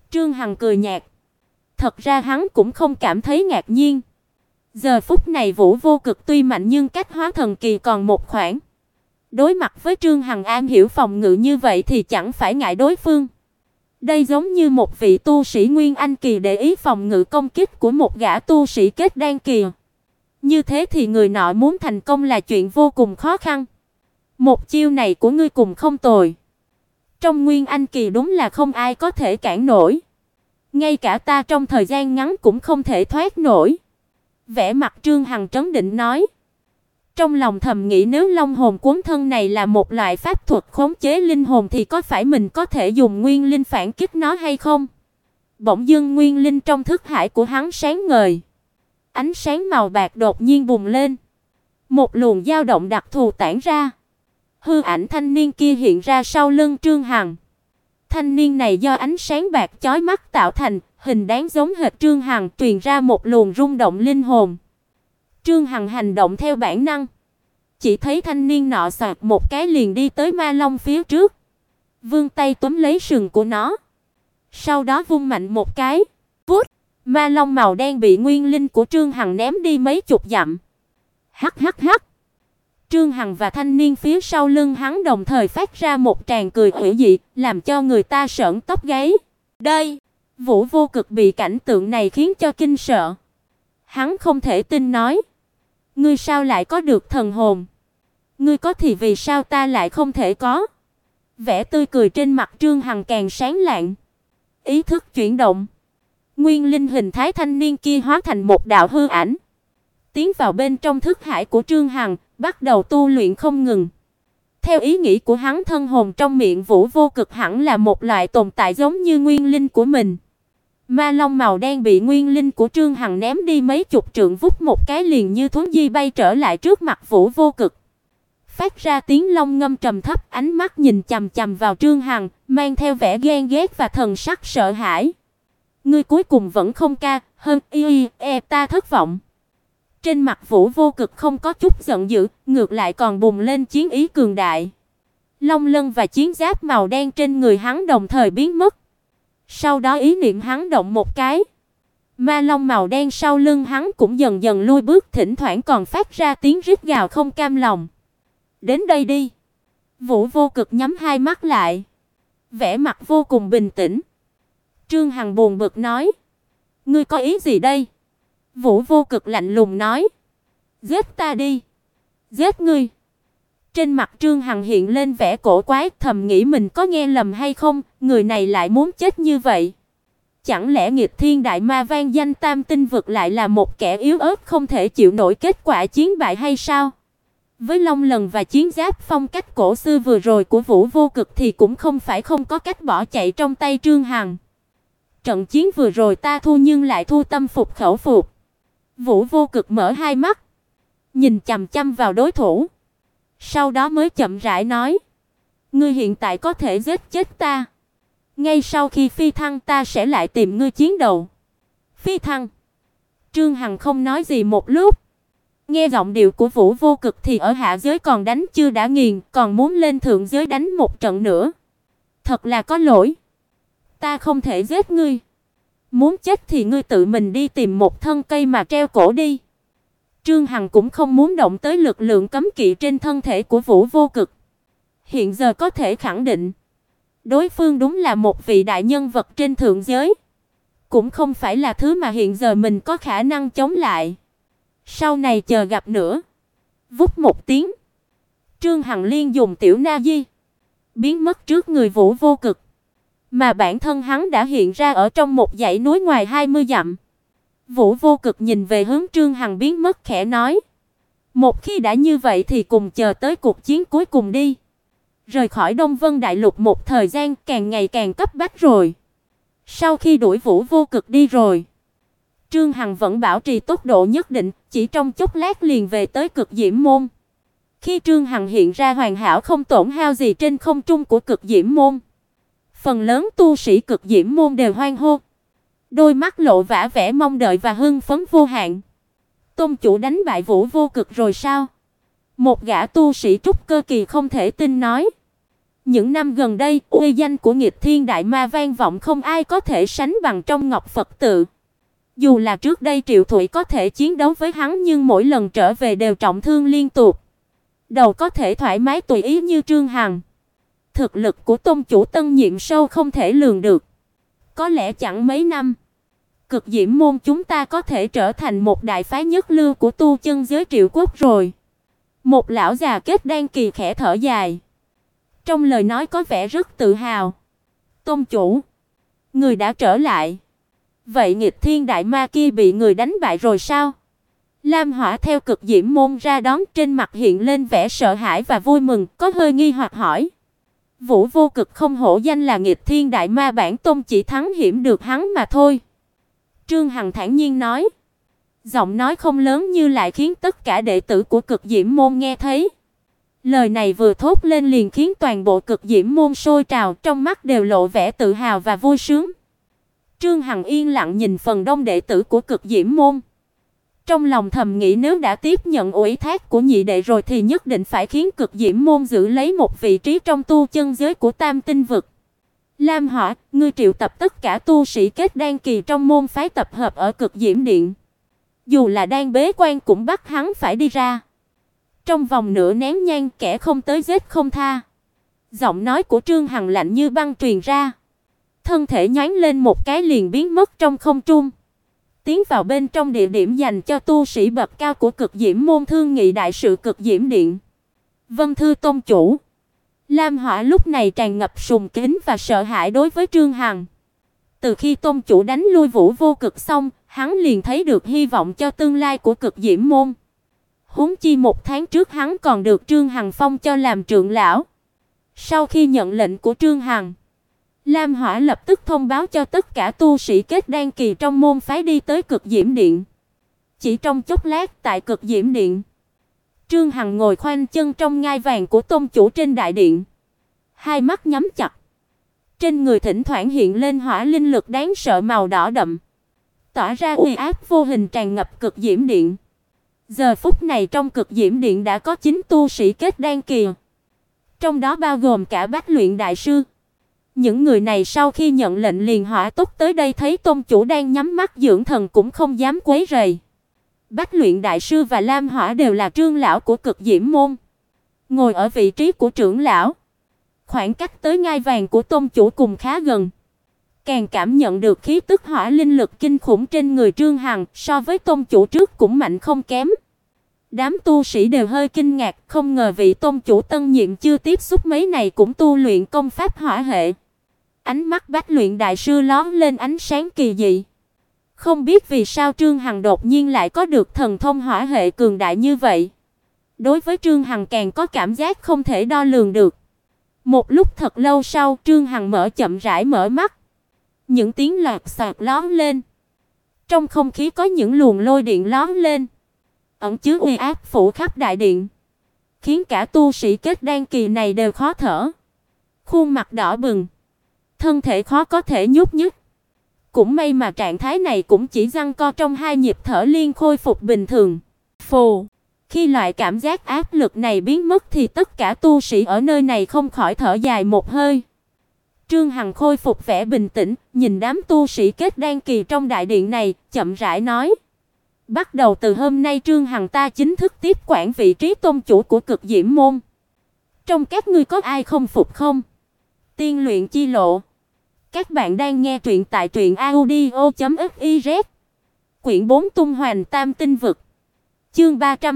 Trương Hằng cười nhạt. Thật ra hắn cũng không cảm thấy ngạc nhiên. Giờ phút này Vũ Vô Cực tuy mạnh nhưng cách hóa thần kỳ còn một khoảng. Đối mặt với Trương Hằng am hiểu phòng ngự như vậy thì chẳng phải ngại đối phương. Đây giống như một vị tu sĩ Nguyên Anh kỳ để ý phòng ngự công kích của một gã tu sĩ kết đan kỳ. Như thế thì người nọ muốn thành công là chuyện vô cùng khó khăn. Một chiêu này của ngươi cùng không tồi. Trong Nguyên Anh kỳ đúng là không ai có thể cản nổi. Ngay cả ta trong thời gian ngắn cũng không thể thoát nổi. Vẻ mặt Trương Hằng trấn định nói. Trong lòng thầm nghĩ nếu Long hồn cuốn thân này là một loại pháp thuật khống chế linh hồn thì có phải mình có thể dùng nguyên linh phản kích nó hay không? Bỗng dưng nguyên linh trong thức hải của hắn sáng ngời. Ánh sáng màu bạc đột nhiên bùng lên. Một luồng dao động đặc thù tản ra. Hư ảnh thanh niên kia hiện ra sau lưng Trương Hằng. Thanh niên này do ánh sáng bạc chói mắt tạo thành, hình dáng giống hệt Trương Hằng, truyền ra một luồng rung động linh hồn. Trương Hằng hành động theo bản năng, chỉ thấy thanh niên nọ xoạt một cái liền đi tới ma long phía trước, vươn tay túm lấy sừng của nó, sau đó vung mạnh một cái, vút, ma long màu đen bị nguyên linh của Trương Hằng ném đi mấy chục dặm. Hắc hắc hắc. Trương Hằng và thanh niên phía sau lưng hắn đồng thời phát ra một tràng cười hủy dị, làm cho người ta sởn tóc gáy. Đây, Vũ Vô Cực bị cảnh tượng này khiến cho kinh sợ. Hắn không thể tin nói: "Ngươi sao lại có được thần hồn? Ngươi có thì vì sao ta lại không thể có?" Vẻ tươi cười trên mặt Trương Hằng càng sáng lạng. Ý thức chuyển động, nguyên linh hình thái thanh niên kia hóa thành một đạo hư ảnh, tiến vào bên trong thức hải của Trương Hằng, bắt đầu tu luyện không ngừng. Theo ý nghĩ của hắn, thân hồn trong miệng Vũ Vô Cực hẳn là một loại tồn tại giống như nguyên linh của mình. Ma long màu đen bị nguyên linh của Trương Hằng ném đi mấy chục trượng, vút một cái liền như thuấn di bay trở lại trước mặt Vũ Vô Cực. Phát ra tiếng long ngâm trầm thấp, ánh mắt nhìn chằm chằm vào Trương Hằng, mang theo vẻ ghen ghét và thần sắc sợ hãi. Ngươi cuối cùng vẫn không ca, ta thất vọng. Trên mặt Vũ Vô Cực không có chút giận dữ, ngược lại còn bùng lên chiến ý cường đại. Long lân và chiến giáp màu đen trên người hắn đồng thời biến mất. Sau đó ý niệm hắn động một cái, ma long màu đen sau lưng hắn cũng dần dần lui bước, thỉnh thoảng còn phát ra tiếng rít gào không cam lòng. Đến đây đi. Vũ Vô Cực nhắm hai mắt lại, vẻ mặt vô cùng bình tĩnh. Trương Hằng buồn bực nói: "Ngươi có ý gì đây?" Vũ Vô Cực lạnh lùng nói: "Giết ta đi." "Giết ngươi?" Trên mặt Trương Hằng hiện lên vẻ cổ quái, thầm nghĩ mình có nghe lầm hay không, người này lại muốn chết như vậy. Chẳng lẽ nghịch thiên đại ma vang danh tam tinh vực lại là một kẻ yếu ớt không thể chịu nổi kết quả chiến bại hay sao? Với long lần và chiến giáp phong cách cổ xưa vừa rồi của Vũ Vô Cực thì cũng không phải không có cách bỏ chạy trong tay Trương Hằng. Trận chiến vừa rồi ta thua nhưng lại thua tâm phục khẩu phục. Vũ Vô Cực mở hai mắt, nhìn chằm chằm vào đối thủ, sau đó mới chậm rãi nói: "Ngươi hiện tại có thể giết chết ta. Ngay sau khi phi thăng ta sẽ lại tìm ngươi chiến đấu." "Phi thăng?" Trương Hằng không nói gì một lúc. Nghe giọng điệu của Vũ Vô Cực thì ở hạ giới còn đánh chưa đã nghiền, còn muốn lên thượng giới đánh một trận nữa. Thật là có lỗi. Ta không thể giết ngươi. Muốn chết thì ngươi tự mình đi tìm một thân cây mà treo cổ đi. Trương Hằng cũng không muốn động tới lực lượng cấm kỵ trên thân thể của Vũ Vô Cực. Hiện giờ có thể khẳng định, đối phương đúng là một vị đại nhân vật trên thượng giới, cũng không phải là thứ mà hiện giờ mình có khả năng chống lại. Sau này chờ gặp nữa. Vút một tiếng, Trương Hằng liên dùng tiểu na di biến mất trước người Vũ Vô Cực, mà bản thân hắn đã hiện ra ở trong một dãy núi ngoài 20 dặm. Vũ Vô Cực nhìn về hướng Trương Hằng biến mất khẽ nói: "Một khi đã như vậy thì cùng chờ tới cuộc chiến cuối cùng đi. Rời khỏi Đông Vân Đại Lục một thời gian càng ngày càng cấp bách rồi." Sau khi đuổi Vũ Vô Cực đi rồi, Trương Hằng vẫn bảo trì tốc độ nhất định, chỉ trong chốc lát liền về tới Cực Diễm Môn. Khi Trương Hằng hiện ra hoàn hảo không tổn hao gì trên không trung của Cực Diễm Môn, phần lớn tu sĩ Cực Diễm Môn đều hoan hô, đôi mắt lộ vẻ mong đợi và hưng phấn vô hạn. "Tôn chủ đánh bại Vũ Vô Cực rồi sao?" Một gã tu sĩ trúc cơ kỳ không thể tin nói. Những năm gần đây, uy danh của Nghịch Thiên Đại Ma vang vọng không ai có thể sánh bằng trong Ngọc Phật tự. Dù là trước đây Triệu Thụy có thể chiến đấu với hắn nhưng mỗi lần trở về đều trọng thương liên tục. Đầu có thể thoải mái tùy ý như Trương Hằng. Thực lực của tông chủ tân nhiệm sâu không thể lường được. Có lẽ chẳng mấy năm, Cực Diễm môn chúng ta có thể trở thành một đại phái nhất lưu của tu chân giới Triệu quốc rồi. Một lão già kết đan kỳ khẽ thở dài. Trong lời nói có vẻ rất tự hào. Tông chủ, người đã trở lại. Vậy Nghịch Thiên Đại Ma kia bị người đánh bại rồi sao? Lam Hỏa theo Cực Diễm môn ra đón, trên mặt hiện lên vẻ sợ hãi và vui mừng, có hơi nghi hoặc hỏi. Vũ Vô Cực không hổ danh là Nghịch Thiên Đại Ma, bản tôn chỉ thắng hiểm được hắn mà thôi. Trương Hằng thản nhiên nói. Giọng nói không lớn như lại khiến tất cả đệ tử của Cực Diễm môn nghe thấy. Lời này vừa thốt lên liền khiến toàn bộ Cực Diễm môn sôi trào, trong mắt đều lộ vẻ tự hào và vui sướng. Trương Hằng yên lặng nhìn phần đông đệ tử của Cực Diễm môn. Trong lòng thầm nghĩ nếu đã tiếp nhận ủy thác của nhị đệ rồi thì nhất định phải khiến Cực Diễm môn giữ lấy một vị trí trong tu chân giới của Tam Tinh vực. Lam Hỏa, ngươi triệu tập tất cả tu sĩ kết đan kỳ trong môn phái tập hợp ở Cực Diễm điện. Dù là đang bế quan cũng bắt hắn phải đi ra. Trong vòng nửa nén nhang, kẻ không tới giết không tha. Giọng nói của Trương Hằng lạnh như băng truyền ra. Thân thể nhoáng lên một cái liền biến mất trong không trung. Tiến vào bên trong địa điểm dành cho tu sĩ bậc cao của Cực Diễm môn thương nghị đại sự Cực Diễm điện. Vân thư tông chủ. Lam Hỏa lúc này tràn ngập sùng kính và sợ hãi đối với Trương Hằng. Từ khi tông chủ đánh lui Vũ Vô Cực xong, hắn liền thấy được hy vọng cho tương lai của Cực Diễm môn. Huống chi một tháng trước hắn còn được Trương Hằng phong cho làm trưởng lão. Sau khi nhận lệnh của Trương Hằng, Lam Hỏa lập tức thông báo cho tất cả tu sĩ kết đan kỳ trong môn phái đi tới Cực Diễm điện. Chỉ trong chốc lát, tại Cực Diễm điện, Trương Hằng ngồi khoanh chân trong ngai vàng của tông chủ trên đại điện, hai mắt nhắm chặt. Trên người thỉnh thoảng hiện lên hỏa linh lực đáng sợ màu đỏ đậm, tỏa ra uy áp vô hình tràn ngập Cực Diễm điện. Giờ phút này trong Cực Diễm điện đã có 9 tu sĩ kết đan kỳ, trong đó bao gồm cả Bách Luyện đại sư. Những người này sau khi nhận lệnh liền hỏa tốc tới đây, thấy tông chủ đang nhắm mắt dưỡng thần cũng không dám quấy rầy. Bách Luyện đại sư và Lam Hỏa đều là trưởng lão của Cực Diễm môn, ngồi ở vị trí của trưởng lão. Khoảng cách tới ngai vàng của tông chủ cùng khá gần. Càng cảm nhận được khí tức hỏa linh lực kinh khủng trên người Trương Hằng, so với tông chủ trước cũng mạnh không kém. Đám tu sĩ đều hơi kinh ngạc, không ngờ vị tông chủ tân nhiệm chưa tiếp xúc mấy này cũng tu luyện công pháp hỏa hệ. Ánh mắt Bách Luyện đại sư lóe lên ánh sáng kỳ dị. Không biết vì sao Trương Hằng đột nhiên lại có được thần thông hỏa hệ cường đại như vậy. Đối với Trương Hằng càng có cảm giác không thể đo lường được. Một lúc thật lâu sau, Trương Hằng chậm rãi mở mắt. Những tiếng loạt soạt lóe lên. Trong không khí có những luồng lôi điện lóe lên, ẩn chứa uy áp phủ khắp đại điện, khiến cả tu sĩ kết đan kỳ này đều khó thở. Khuôn mặt đỏ bừng, thân thể khó có thể nhúc nhích. Cũng may mà trạng thái này cũng chỉ giằng co trong 2 nhịp thở liền khôi phục bình thường. Phù, khi loại cảm giác áp lực này biến mất thì tất cả tu sĩ ở nơi này không khỏi thở dài một hơi. Trương Hằng khôi phục vẻ bình tĩnh, nhìn đám tu sĩ kết đan kỳ trong đại điện này, chậm rãi nói: "Bắt đầu từ hôm nay Trương Hằng ta chính thức tiếp quản vị trí tôn chủ của Cực Diễm môn. Trong các ngươi có ai không phục không?" Tiên luyện chi lộ. Các bạn đang nghe truyện tại truyệnaudio.fiz. Quyển 4 Tung Hoành Tam Tinh vực. Chương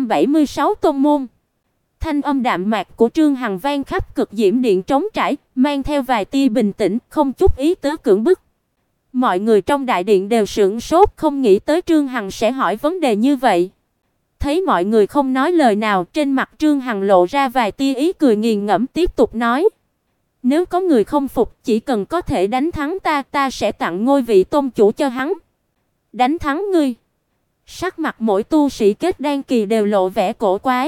376 Tôn môn. Thanh âm đạm mạc của Trương Hằng vang khắp Cực Diễm điện trống trải, mang theo vài tia bình tĩnh, không chút ý tứ cưỡng bức. Mọi người trong đại điện đều sửng sốt, không nghĩ tới Trương Hằng sẽ hỏi vấn đề như vậy. Thấy mọi người không nói lời nào, trên mặt Trương Hằng lộ ra vài tia ý cười nghiền ngẫm, tiếp tục nói: "Nếu có người không phục, chỉ cần có thể đánh thắng ta sẽ tặng ngôi vị tôn chủ cho hắn." "Đánh thắng ngươi?" Sắc mặt mỗi tu sĩ kết đan kỳ đều lộ vẻ cổ quái.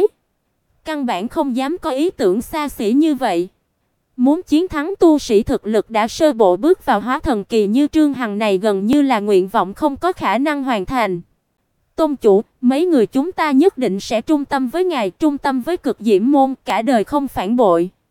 Căn bản không dám có ý tưởng xa xỉ như vậy. Muốn chiến thắng tu sĩ thực lực đã sơ bộ bước vào hóa thần kỳ như Trương Hằng này gần như là nguyện vọng không có khả năng hoàn thành. "Tôn chủ, mấy người chúng ta nhất định sẽ trung tâm với ngài, trung tâm với Cực Diễm môn, cả đời không phản bội."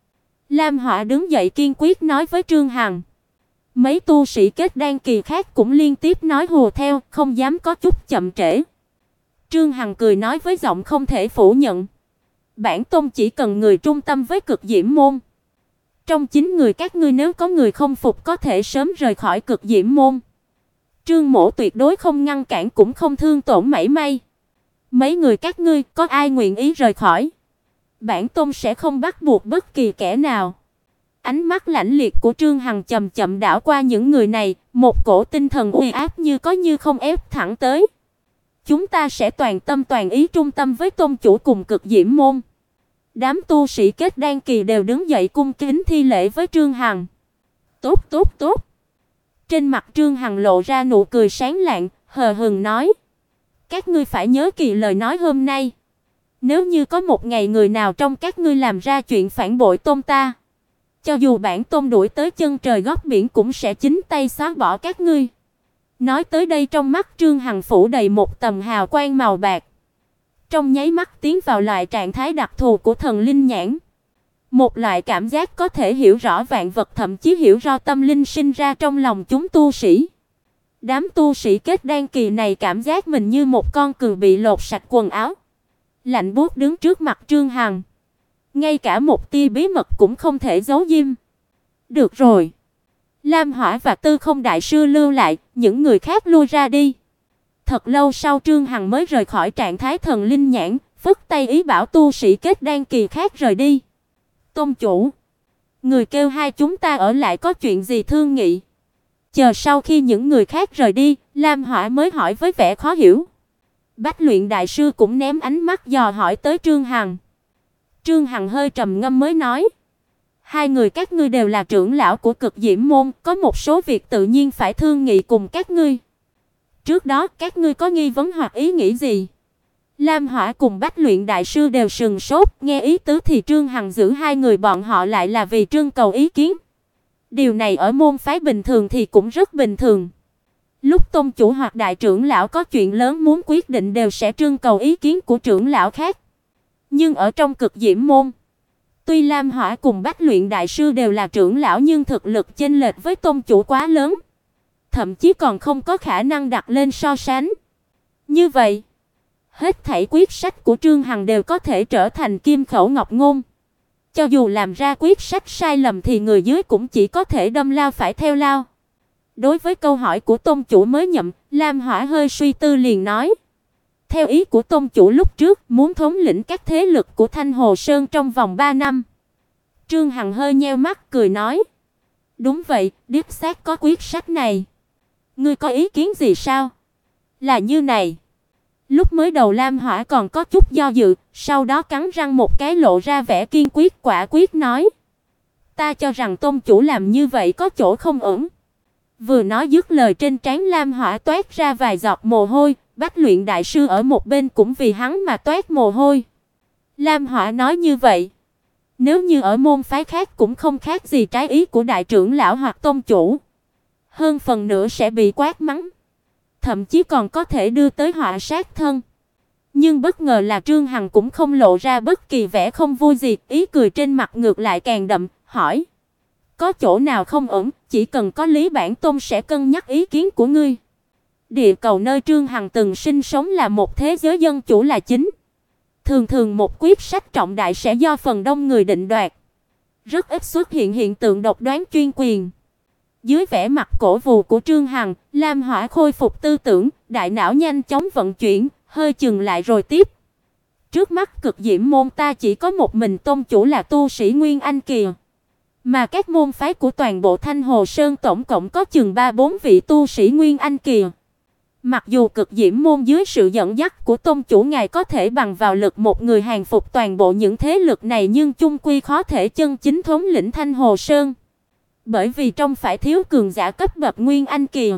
Lam Hỏa đứng dậy kiên quyết nói với Trương Hằng. Mấy tu sĩ kết đan kỳ khác cũng liên tiếp nói hùa theo, không dám có chút chậm trễ. Trương Hằng cười nói với giọng không thể phủ nhận. Bản tôn chỉ cần người trung tâm với Cực Diễm môn. Trong 9 người các ngươi nếu có người không phục có thể sớm rời khỏi Cực Diễm môn. Trương Mỗ tuyệt đối không ngăn cản cũng không thương tổn mảy may. Mấy người các ngươi có ai nguyện ý rời khỏi? Bản tôn sẽ không bắt buộc bất kỳ kẻ nào. Ánh mắt lãnh liệt của Trương Hằng chậm chậm đảo qua những người này, một cổ tinh thần uy áp như có như không ép thẳng tới. Chúng ta sẽ toàn tâm toàn ý trung tâm với tôn chủ cùng Cực Diễm môn. Đám tu sĩ kết đan kỳ đều đứng dậy cung kính thi lễ với Trương Hằng. Tốt, tốt, tốt. Trên mặt Trương Hằng lộ ra nụ cười sáng lạng, hờ hững nói: các ngươi phải nhớ kỹ lời nói hôm nay. Nếu như có một ngày người nào trong các ngươi làm ra chuyện phản bội tôn ta, cho dù bản tôn đuổi tới chân trời góc biển cũng sẽ chính tay xóa bỏ các ngươi. Nói tới đây trong mắt Trương Hằng phủ đầy một tầng hào quang màu bạc. Trong nháy mắt tiến vào loại trạng thái đặc thù của thần linh nhãn. Một loại cảm giác có thể hiểu rõ vạn vật, thậm chí hiểu rõ tâm linh sinh ra trong lòng chúng tu sĩ. Đám tu sĩ kết đan kỳ này cảm giác mình như một con cừu bị lột sạch quần áo, lạnh buốt đứng trước mặt Trương Hằng. Ngay cả một tia bí mật cũng không thể giấu giếm. Được rồi. Lam Hỏa và Tư Không đại sư lưu lại, những người khác lui ra đi. Thật lâu sau Trương Hằng mới rời khỏi trạng thái thần linh nhãn, phất tay ý bảo tu sĩ kết đan kỳ khác rời đi. Tôn chủ, người kêu hai chúng ta ở lại có chuyện gì thương nghị? Chờ sau khi những người khác rời đi, Lam Hỏa mới hỏi với vẻ khó hiểu. Bách Luyện đại sư cũng ném ánh mắt dò hỏi tới Trương Hằng. Trương Hằng hơi trầm ngâm mới nói: hai người các ngươi đều là trưởng lão của Cực Diễm môn, có một số việc tự nhiên phải thương nghị cùng các ngươi. Trước đó các ngươi có nghi vấn hoặc ý nghĩ gì? Lam Hỏa cùng Bách Luyện đại sư đều sừng sốt, nghe ý tứ thì Trương Hằng giữ hai người bọn họ lại là vì trưng cầu ý kiến. Điều này ở môn phái bình thường thì cũng rất bình thường. Lúc tôn chủ hoặc đại trưởng lão có chuyện lớn muốn quyết định đều sẽ trưng cầu ý kiến của trưởng lão khác. Nhưng ở trong Cực Diễm môn, tuy Lam Hỏa cùng Bách Luyện đại sư đều là trưởng lão nhưng thực lực chênh lệch với tôn chủ quá lớn, thậm chí còn không có khả năng đặt lên so sánh. Như vậy, hết thảy quyết sách của Trương Hằng đều có thể trở thành kim khẩu ngọc ngôn. Cho dù làm ra quyết sách sai lầm thì người dưới cũng chỉ có thể đâm lao phải theo lao. Đối với câu hỏi của tôn chủ mới nhậm, Lam Hỏa hơi suy tư liền nói: theo ý của tôn chủ lúc trước, muốn thống lĩnh các thế lực của Thanh Hồ Sơn trong vòng 3 năm. Trương Hằng hơi nheo mắt cười nói: đúng vậy, đích xác có quyết sách này. Ngươi có ý kiến gì sao? Là như này. Lúc mới đầu Lam Hỏa còn có chút do dự, sau đó cắn răng một cái lộ ra vẻ kiên quyết quả quyết nói: ta cho rằng tôn chủ làm như vậy có chỗ không ổn. Vừa nói dứt lời trên trán Lam Hỏa toát ra vài giọt mồ hôi, Bách Luyện đại sư ở một bên cũng vì hắn mà toát mồ hôi. Lam Hỏa nói như vậy, nếu như ở môn phái khác cũng không khác gì trái ý của đại trưởng lão hoặc tôn chủ. Hơn phần nữa sẽ bị quát mắng, thậm chí còn có thể đưa tới họa sát thân. Nhưng bất ngờ là Trương Hằng cũng không lộ ra bất kỳ vẻ không vui gì, ý cười trên mặt ngược lại càng đậm, hỏi: có chỗ nào không ổn, chỉ cần có lý bản tôn sẽ cân nhắc ý kiến của ngươi. Địa cầu nơi Trương Hằng từng sinh sống là một thế giới dân chủ là chính. Thường thường một quyết sách trọng đại sẽ do phần đông người định đoạt. Rất ít xuất hiện hiện tượng độc đoán chuyên quyền. Dưới vẻ mặt cổ vũ của Trương Hằng, Lam Hỏa khôi phục tư tưởng, đại não nhanh chóng vận chuyển, hơi chừng lại rồi tiếp: trước mắt Cực Diễm môn ta chỉ có một mình tôn chủ là tu sĩ Nguyên Anh kỳ, mà các môn phái của toàn bộ Thanh Hồ Sơn tổng cộng có chừng 3-4 vị tu sĩ Nguyên Anh kỳ. Mặc dù Cực Diễm môn dưới sự dẫn dắt của tôn chủ ngài có thể bằng vào lực một người hàng phục toàn bộ những thế lực này, nhưng chung quy khó thể chân chính thống lĩnh Thanh Hồ Sơn. Bởi vì trong phải thiếu cường giả cấp bậc Nguyên Anh kỳ,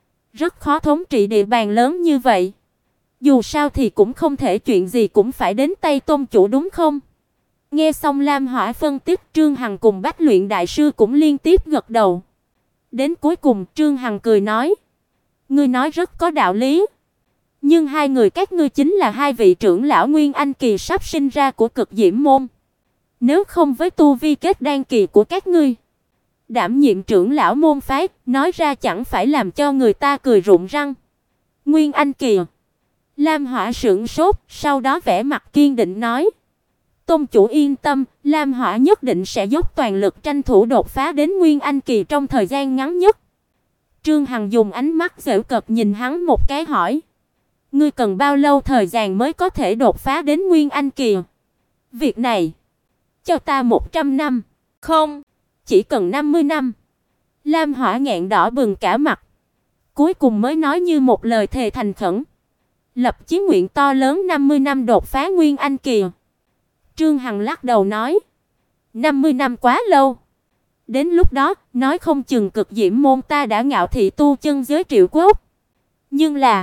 rất khó thống trị địa bàn lớn như vậy. Dù sao thì cũng không thể chuyện gì cũng phải đến tay tôn chủ đúng không? Nghe xong Lam Hỏa phân tích, Trương Hằng cùng Bách Luyện đại sư cũng liên tiếp gật đầu. Đến cuối cùng Trương Hằng cười nói: ngươi nói rất có đạo lý. Nhưng hai người các ngươi chính là hai vị trưởng lão Nguyên Anh kỳ sắp sinh ra của Cực Diễm môn. Nếu không với tu vi kết đan kỳ của các ngươi, đảm nhiệm trưởng lão môn phái, nói ra chẳng phải làm cho người ta cười rụng răng. Nguyên Anh kỳ. Lam Hỏa sững sốt, sau đó vẻ mặt kiên định nói: "Tôn chủ yên tâm, Lam Hỏa nhất định sẽ dốc toàn lực tranh thủ đột phá đến Nguyên Anh kỳ trong thời gian ngắn nhất." Trương Hằng dùng ánh mắt giễu cợt nhìn hắn một cái hỏi: "Ngươi cần bao lâu thời gian mới có thể đột phá đến Nguyên Anh kỳ?" "Việc này, cho ta 100 năm." "Không, chỉ cần 50 năm." Lam Hỏa nghẹn đỏ bừng cả mặt, cuối cùng mới nói như một lời thề thành khẩn, lập chí nguyện to lớn 50 năm đột phá Nguyên Anh kỳ. Trương Hằng lắc đầu nói: "50 năm quá lâu. Đến lúc đó, nói không chừng Cực Diễm môn ta đã ngạo thị tu chân giới Triệu Quốc. Nhưng là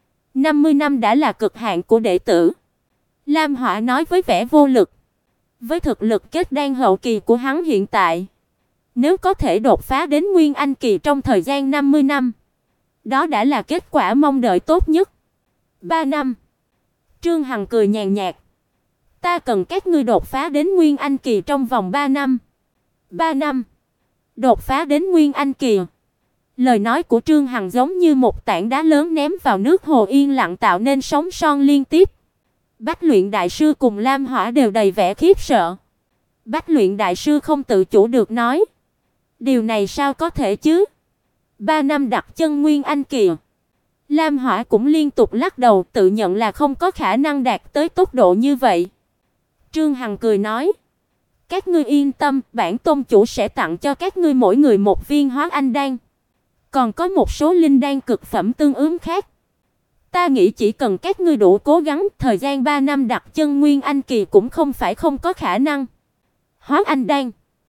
50 năm đã là cực hạn của đệ tử." Lam Hỏa nói với vẻ vô lực. Với thực lực kết đan hậu kỳ của hắn hiện tại, nếu có thể đột phá đến Nguyên Anh kỳ trong thời gian 50 năm, đó đã là kết quả mong đợi tốt nhất. 3 năm. Trương Hằng cười nhàn nhạt: "Ta cần các ngươi đột phá đến Nguyên Anh kỳ trong vòng 3 năm." 3 năm. Đột phá đến Nguyên Anh kỳ. Lời nói của Trương Hằng giống như một tảng đá lớn ném vào nước hồ yên lặng tạo nên sóng son liên tiếp. Bách Luyện đại sư cùng Lam Hỏa đều đầy vẻ khiếp sợ. Bách Luyện đại sư không tự chủ được nói: "Điều này sao có thể chứ? 3 năm đặt chân Nguyên Anh kỳ." Lam Hỏa cũng liên tục lắc đầu, tự nhận là không có khả năng đạt tới tốc độ như vậy. Trương Hằng cười nói: "Các ngươi yên tâm, bản tôn chủ sẽ tặng cho các ngươi mỗi người một viên Hóa Anh đan, còn có một số linh đan cực phẩm tương ứng khác. Ta nghĩ chỉ cần các ngươi đủ cố gắng, thời gian 3 năm đặt chân Nguyên Anh kỳ cũng không phải không có khả năng." Hóa Anh đan.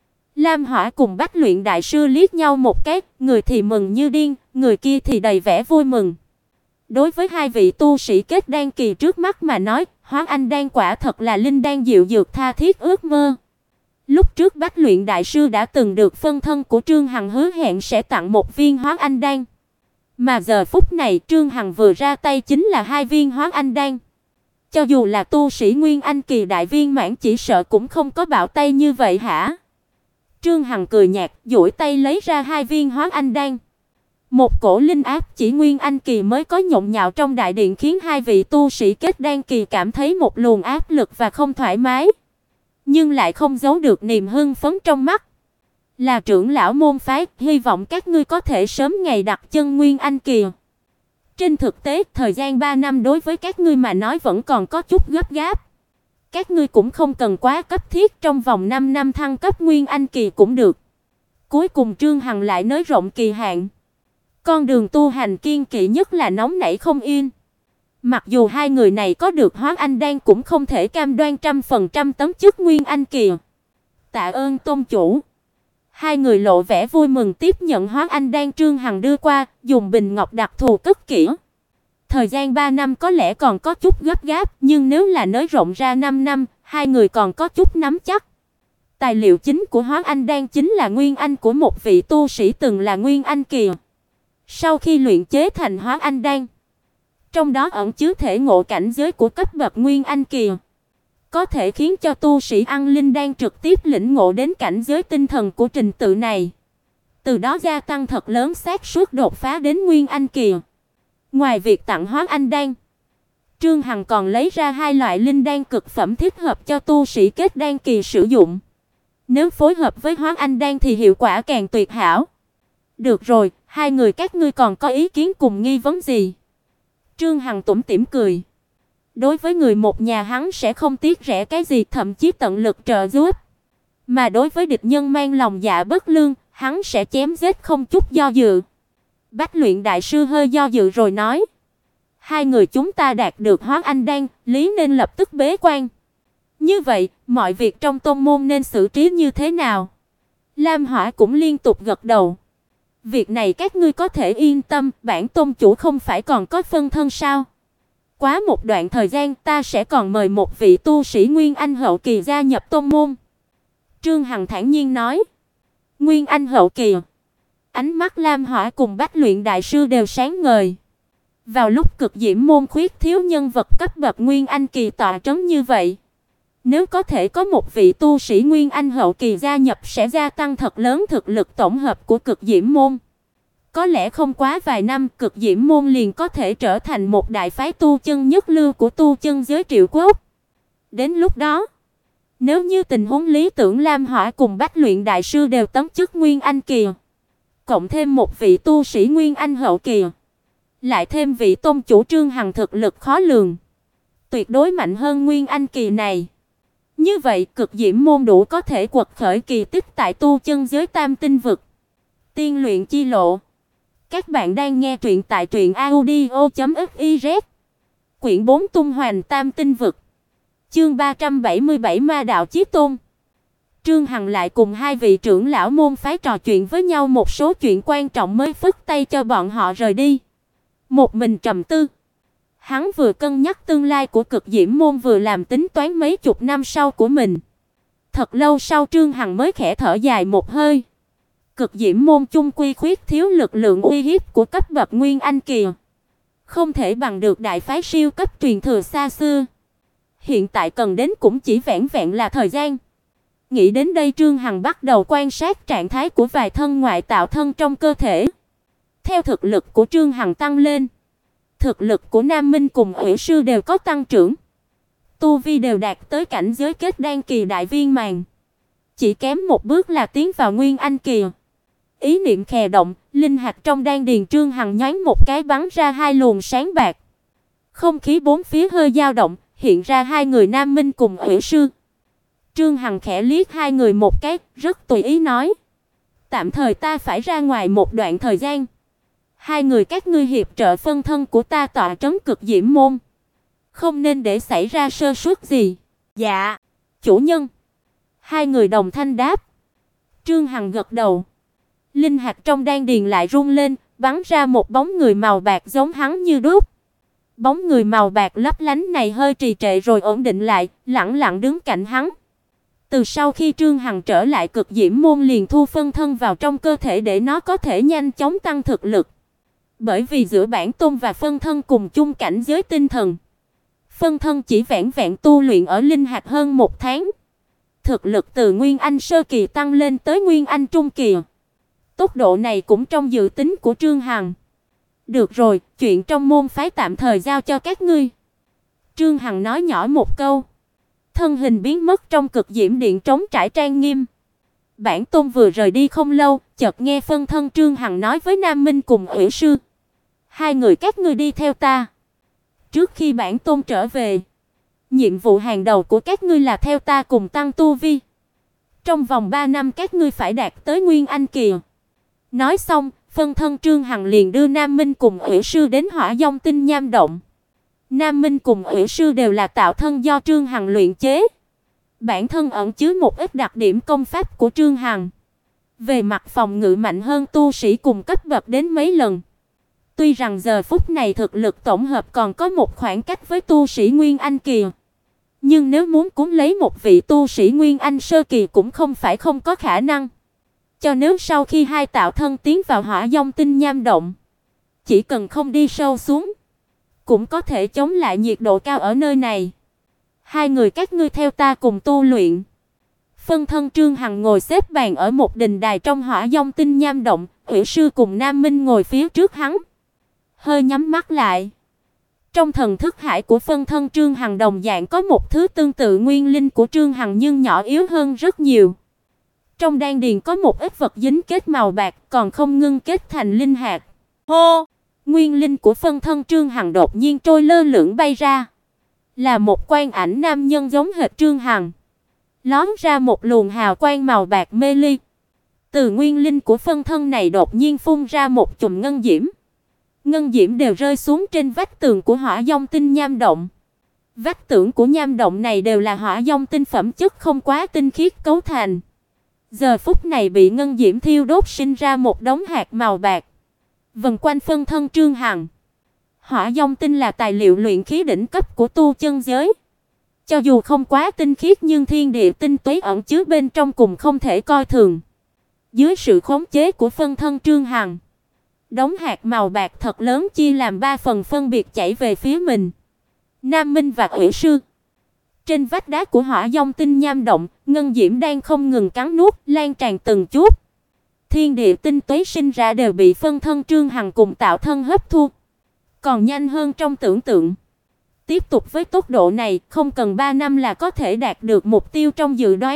Lam Hỏa cùng Bách Luyện đại sư liếc nhau một cái, người thì mừng như điên, người kia thì đầy vẻ vui mừng. Đối với hai vị tu sĩ kết đan kỳ trước mắt mà nói, Hóa Anh đan quả thật là linh đan dịu dược tha thiết ước mơ. Lúc trước Bách Luyện đại sư đã từng được phân thân của Trương Hằng hứa hẹn sẽ tặng một viên Hóa Anh đan, mà giờ phút này Trương Hằng vừa ra tay chính là 2 viên Hóa Anh đan. Cho dù là tu sĩ Nguyên Anh kỳ đại viên mãn chỉ sợ cũng không có bạo tay như vậy hả? Trương Hằng cười nhạt, duỗi tay lấy ra 2 viên Hóa Anh đan. Một cổ linh áp chỉ Nguyên Anh kỳ mới có nhộn nhạo trong đại điện khiến hai vị tu sĩ kết đan kỳ cảm thấy một luồng áp lực và không thoải mái, nhưng lại không giấu được niềm hưng phấn trong mắt. "Là trưởng lão môn phái, hy vọng các ngươi có thể sớm ngày đặt chân Nguyên Anh kỳ." Trên thực tế, thời gian 3 năm đối với các ngươi mà nói vẫn còn có chút gấp gáp. Các ngươi cũng không cần quá cấp thiết, trong vòng 5 năm thăng cấp Nguyên Anh kỳ cũng được. Cuối cùng Trương Hằng lại nới rộng kỳ hạn. Con đường tu hành kiên kỵ nhất là nóng nảy không yên. Mặc dù hai người này có được Hóa Anh đan cũng không thể cam đoan 100% tấn chức Nguyên Anh kỳ. "Tạ ơn tôn chủ." Hai người lộ vẻ vui mừng tiếp nhận Hóa Anh đan Trương Hằng đưa qua, dùng bình ngọc đặc thù cất kỹ. Thời gian 3 năm có lẽ còn có chút gấp gáp, nhưng nếu là nới rộng ra 5 năm, hai người còn có chút nắm chắc. Tài liệu chính của Hóa Anh đan chính là nguyên anh của một vị tu sĩ từng là Nguyên Anh kỳ. Sau khi luyện chế thành Hóa Anh đan, trong đó ẩn chứa thể ngộ cảnh giới của cấp bậc Nguyên Anh kỳ, có thể khiến cho tu sĩ ăn linh đan trực tiếp lĩnh ngộ đến cảnh giới tinh thần của trình tự này, từ đó gia tăng thật lớn xác suất đột phá đến Nguyên Anh kỳ. Ngoài việc tặng Hóa Anh đan, Trương Hằng còn lấy ra 2 loại linh đan cực phẩm thích hợp cho tu sĩ kết đan kỳ sử dụng. Nếu phối hợp với Hóa Anh đan thì hiệu quả càng tuyệt hảo. "Được rồi, hai người các ngươi còn có ý kiến cùng nghi vấn gì?" Trương Hằng tủm tỉm cười. Đối với người một nhà hắn sẽ không tiếc rẻ cái gì, thậm chí tận lực trợ giúp. Mà đối với địch nhân mang lòng dạ bất lương, hắn sẽ chém giết không chút do dự. Bách Luyện đại sư hơi do dự rồi nói: "Hai người chúng ta đạt được Hóa Anh đan, lý nên lập tức bế quan. Như vậy, mọi việc trong tôn môn nên xử trí như thế nào?" Lam Hỏa cũng liên tục gật đầu. "Việc này các ngươi có thể yên tâm, bản tôn chủ không phải còn có phân thân sao? Quá một đoạn thời gian ta sẽ còn mời một vị tu sĩ Nguyên Anh hậu kỳ gia nhập tôn môn." Trương Hằng thản nhiên nói. "Nguyên Anh hậu kỳ?" Ánh mắt Lam Hỏa cùng Bách Luyện đại sư đều sáng ngời. Vào lúc Cực Diễm môn khuyết thiếu nhân vật cấp bậc Nguyên Anh kỳ tọa trấn như vậy, Nếu có thể có một vị tu sĩ Nguyên Anh hậu kỳ gia nhập sẽ gia tăng thật lớn thực lực tổng hợp của Cực Diễm môn. Có lẽ không quá vài năm, Cực Diễm môn liền có thể trở thành một đại phái tu chân nhất lưu của tu chân giới Triệu Quốc. Đến lúc đó, nếu như tình huống lý tưởng Lam Hỏa cùng Bách Luyện đại sư đều tấm chức Nguyên Anh kỳ, cộng thêm một vị tu sĩ Nguyên Anh hậu kỳ, lại thêm vị tôn chủ Trương Hằng thực lực khó lường, tuyệt đối mạnh hơn Nguyên Anh kỳ này. Như vậy, Cực Diễm môn đủ có thể quật khởi kỳ tích tại tu chân giới Tam tinh vực. Tiên luyện chi lộ. Các bạn đang nghe truyện tại truyệnaudio.fiz. Quyển 4 tung hoành Tam tinh vực. Chương 377 Ma đạo chí tôn. Trương Hằng lại cùng hai vị trưởng lão môn phái trò chuyện với nhau một số chuyện quan trọng mới phất tay cho bọn họ rời đi. Một mình trầm tư. Hắn vừa cân nhắc tương lai của Cực Diễm môn vừa làm tính toán mấy chục năm sau của mình. Thật lâu sau Trương Hằng mới khẽ thở dài một hơi. Cực Diễm môn chung quy khuyết thiếu lực lượng uy hiếp của cấp bậc Nguyên Anh kỳ, không thể bằng được đại phái siêu cấp truyền thừa xa xưa. Hiện tại cần đến cũng chỉ vẻn vẹn là thời gian. Nghĩ đến đây Trương Hằng bắt đầu quan sát trạng thái của vài thân ngoại tạo thân trong cơ thể. Theo thực lực của Trương Hằng tăng lên, thực lực của Nam Minh cùng Ủy sư đều có tăng trưởng. Tu vi đều đạt tới cảnh giới kết đan kỳ đại viên mãn. Chỉ kém một bước là tiến vào Nguyên Anh kỳ. Ý niệm khè động, linh hạch trong đan điền Trương Hằng nhoáng một cái bắn ra hai luồng sáng bạc. Không khí bốn phía hơi dao động, hiện ra hai người Nam Minh cùng Ủy sư. Trương Hằng khẽ liếc hai người một cái, rất tùy ý nói: "Tạm thời ta phải ra ngoài một đoạn thời gian. Hai người các ngươi hiệp trợ phân thân của ta tọa trấn Cực Diễm môn, không nên để xảy ra sơ suất gì." "Dạ, chủ nhân." Hai người đồng thanh đáp. Trương Hằng gật đầu. Linh hạch trong đan điền lại rung lên, bắn ra một bóng người màu bạc giống hắn như đúc. Bóng người màu bạc lấp lánh này hơi trì trệ rồi ổn định lại, lẳng lặng đứng cạnh hắn. Từ sau khi Trương Hằng trở lại Cực Diễm môn liền thu phân thân vào trong cơ thể để nó có thể nhanh chóng tăng thực lực. Bởi vì giữa bản tôn và phân thân cùng chung cảnh giới tinh thần, phân thân chỉ vẻn vẹn tu luyện ở linh hạch hơn một tháng, thực lực từ Nguyên Anh sơ kỳ tăng lên tới Nguyên Anh trung kỳ. Tốc độ này cũng trong dự tính của Trương Hằng. "Được rồi, chuyện trong môn phái tạm thời giao cho các ngươi." Trương Hằng nói nhỏ một câu, thân hình biến mất trong Cực Diễm điện trống trải trang nghiêm. Bản tôn vừa rời đi không lâu, chợt nghe phân thân Trương Hằng nói với Nam Minh cùng Ủy sư: "Hai người các ngươi đi theo ta. Trước khi bản tôn trở về, nhiệm vụ hàng đầu của các ngươi là theo ta cùng tăng tu vi. Trong vòng 3 năm các ngươi phải đạt tới Nguyên Anh kỳ." Nói xong, phân thân Trương Hằng liền đưa Nam Minh cùng Ủy sư đến Hỏa Vong Tinh Nham động. Nam Minh cùng Ủy sư đều là tạo thân do Trương Hằng luyện chế. Bản thân ẩn chứa một ít đặc điểm công pháp của Trương Hằng. Về mặt phòng ngự mạnh hơn tu sĩ cùng cấp bậc đến mấy lần. Tuy rằng giờ phút này thực lực tổng hợp còn có một khoảng cách với tu sĩ Nguyên Anh kỳ, nhưng nếu muốn cuốn lấy một vị tu sĩ Nguyên Anh sơ kỳ cũng không phải không có khả năng. Cho nếu sau khi hai tạo thân tiến vào Hỏa Vong Tinh Nham động, chỉ cần không đi sâu xuống, cũng có thể chống lại nhiệt độ cao ở nơi này. "Hai người các ngươi theo ta cùng tu luyện." Phân thân Trương Hằng ngồi xếp bằng ở một đình đài trong Hỏa Vong Tinh Nham động, Ủy sư cùng Nam Minh ngồi phía trước hắn, hơi nhắm mắt lại. Trong thần thức hải của phân thân Trương Hằng đồng dạng có một thứ tương tự nguyên linh của Trương Hằng nhưng nhỏ yếu hơn rất nhiều. Trong đan điền có một ít vật dính kết màu bạc còn không ngưng kết thành linh hạt. Hô! Nguyên linh của phân thân Trương Hằng đột nhiên trôi lơ lửng bay ra, là một quang ảnh nam nhân giống hệt Trương Hằng, lóe ra một luồng hào quang màu bạc mê ly. Từ nguyên linh của phân thân này đột nhiên phun ra một chùm ngân diễm. Ngân diễm đều rơi xuống trên vách tường của Hỏa Vong Tinh Nham động. Vách tường của nham động này đều là hỏa vong tinh phẩm chất không quá tinh khiết cấu thành. Giờ phút này bị ngân diễm thiêu đốt sinh ra một đống hạt màu bạc, vần quanh phân thân Trương Hằng. Hỏa vong tinh là tài liệu luyện khí đỉnh cấp của tu chân giới. Cho dù không quá tinh khiết nhưng thiên địa tinh túy ẩn chứa bên trong cùng không thể coi thường. Dưới sự khống chế của phân thân Trương Hằng, đống hạt màu bạc thật lớn chia làm 3 phần phân biệt chảy về phía mình, Nam Minh và Ủy sư. Trên vách đá của Hỏa Vong Tinh Nham động, ngân diễm đang không ngừng cắn nuốt, lan tràn từng chút. Thiên địa tinh túy sinh ra đều bị phân thân Trương Hằng cùng tạo thân hấp thu, còn nhanh hơn trong tưởng tượng. Tiếp tục với tốc độ này, không cần 3 năm là có thể đạt được mục tiêu trong dự đoán.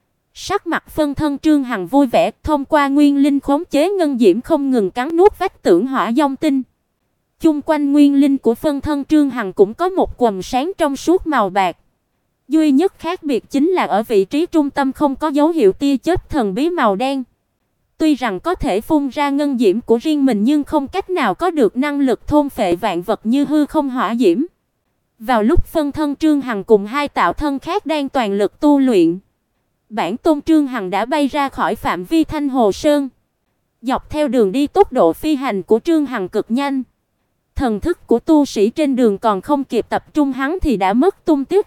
Sắc mặt phân thân Trương Hằng vui vẻ, thông qua nguyên linh khống chế ngân diễm không ngừng cắn nuốt vách tường Hỏa Vong Tinh. Chung quanh nguyên linh của phân thân Trương Hằng cũng có một quầng sáng trong suốt màu bạc. Duy nhất khác biệt chính là ở vị trí trung tâm không có dấu hiệu tia chớp thần bí màu đen. Tuy rằng có thể phun ra ngân diễm của riêng mình nhưng không cách nào có được năng lực thôn phệ vạn vật như hư không hỏa diễm. Vào lúc phân thân Trương Hằng cùng hai tạo thân khác đang toàn lực tu luyện, bản tôn Trương Hằng đã bay ra khỏi phạm vi Thanh Hồ Sơn. Dọc theo đường đi tốc độ phi hành của Trương Hằng cực nhanh. Thần thức của tu sĩ trên đường còn không kịp tập trung hắn thì đã mất tung tích.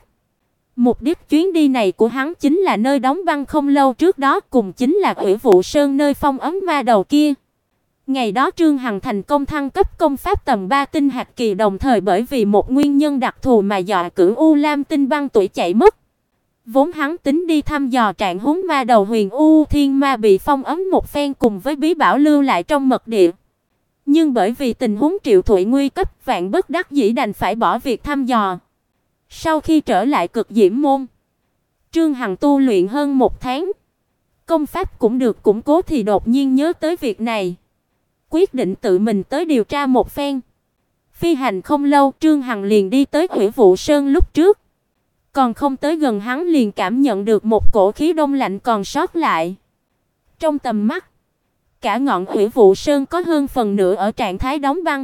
Mục đích chuyến đi này của hắn chính là nơi đóng băng không lâu trước đó, cùng chính là Hủy Vụ Sơn nơi phong ấn ma đầu kia. Ngày đó Trương Hằng thành công thăng cấp công pháp tầm 3 tinh hạt kỳ, đồng thời bởi vì một nguyên nhân đặc thù mà dọa Cửu U Lam Tinh Băng Tụy chạy mất. Vốn hắn tính đi thăm dò trạng huống ma đầu Huyền U Thiên Ma bị phong ấn một phen cùng với bí bảo lưu lại trong mật địa. Nhưng bởi vì tình huống Triệu Thụy nguy cấp, vạn bất đắc dĩ đành phải bỏ việc thăm dò. Sau khi trở lại Cực Diễm môn, Trương Hằng tu luyện hơn 1 tháng, công pháp cũng được củng cố thì đột nhiên nhớ tới việc này, quyết định tự mình tới điều tra một phen. Phi hành không lâu, Trương Hằng liền đi tới Hủy Vụ Sơn lúc trước. Còn không tới gần hắn liền cảm nhận được một cổ khí đông lạnh còn sót lại. Trong tầm mắt, cả ngọn Hủy Vụ Sơn có hơn phần nửa ở trạng thái đóng băng.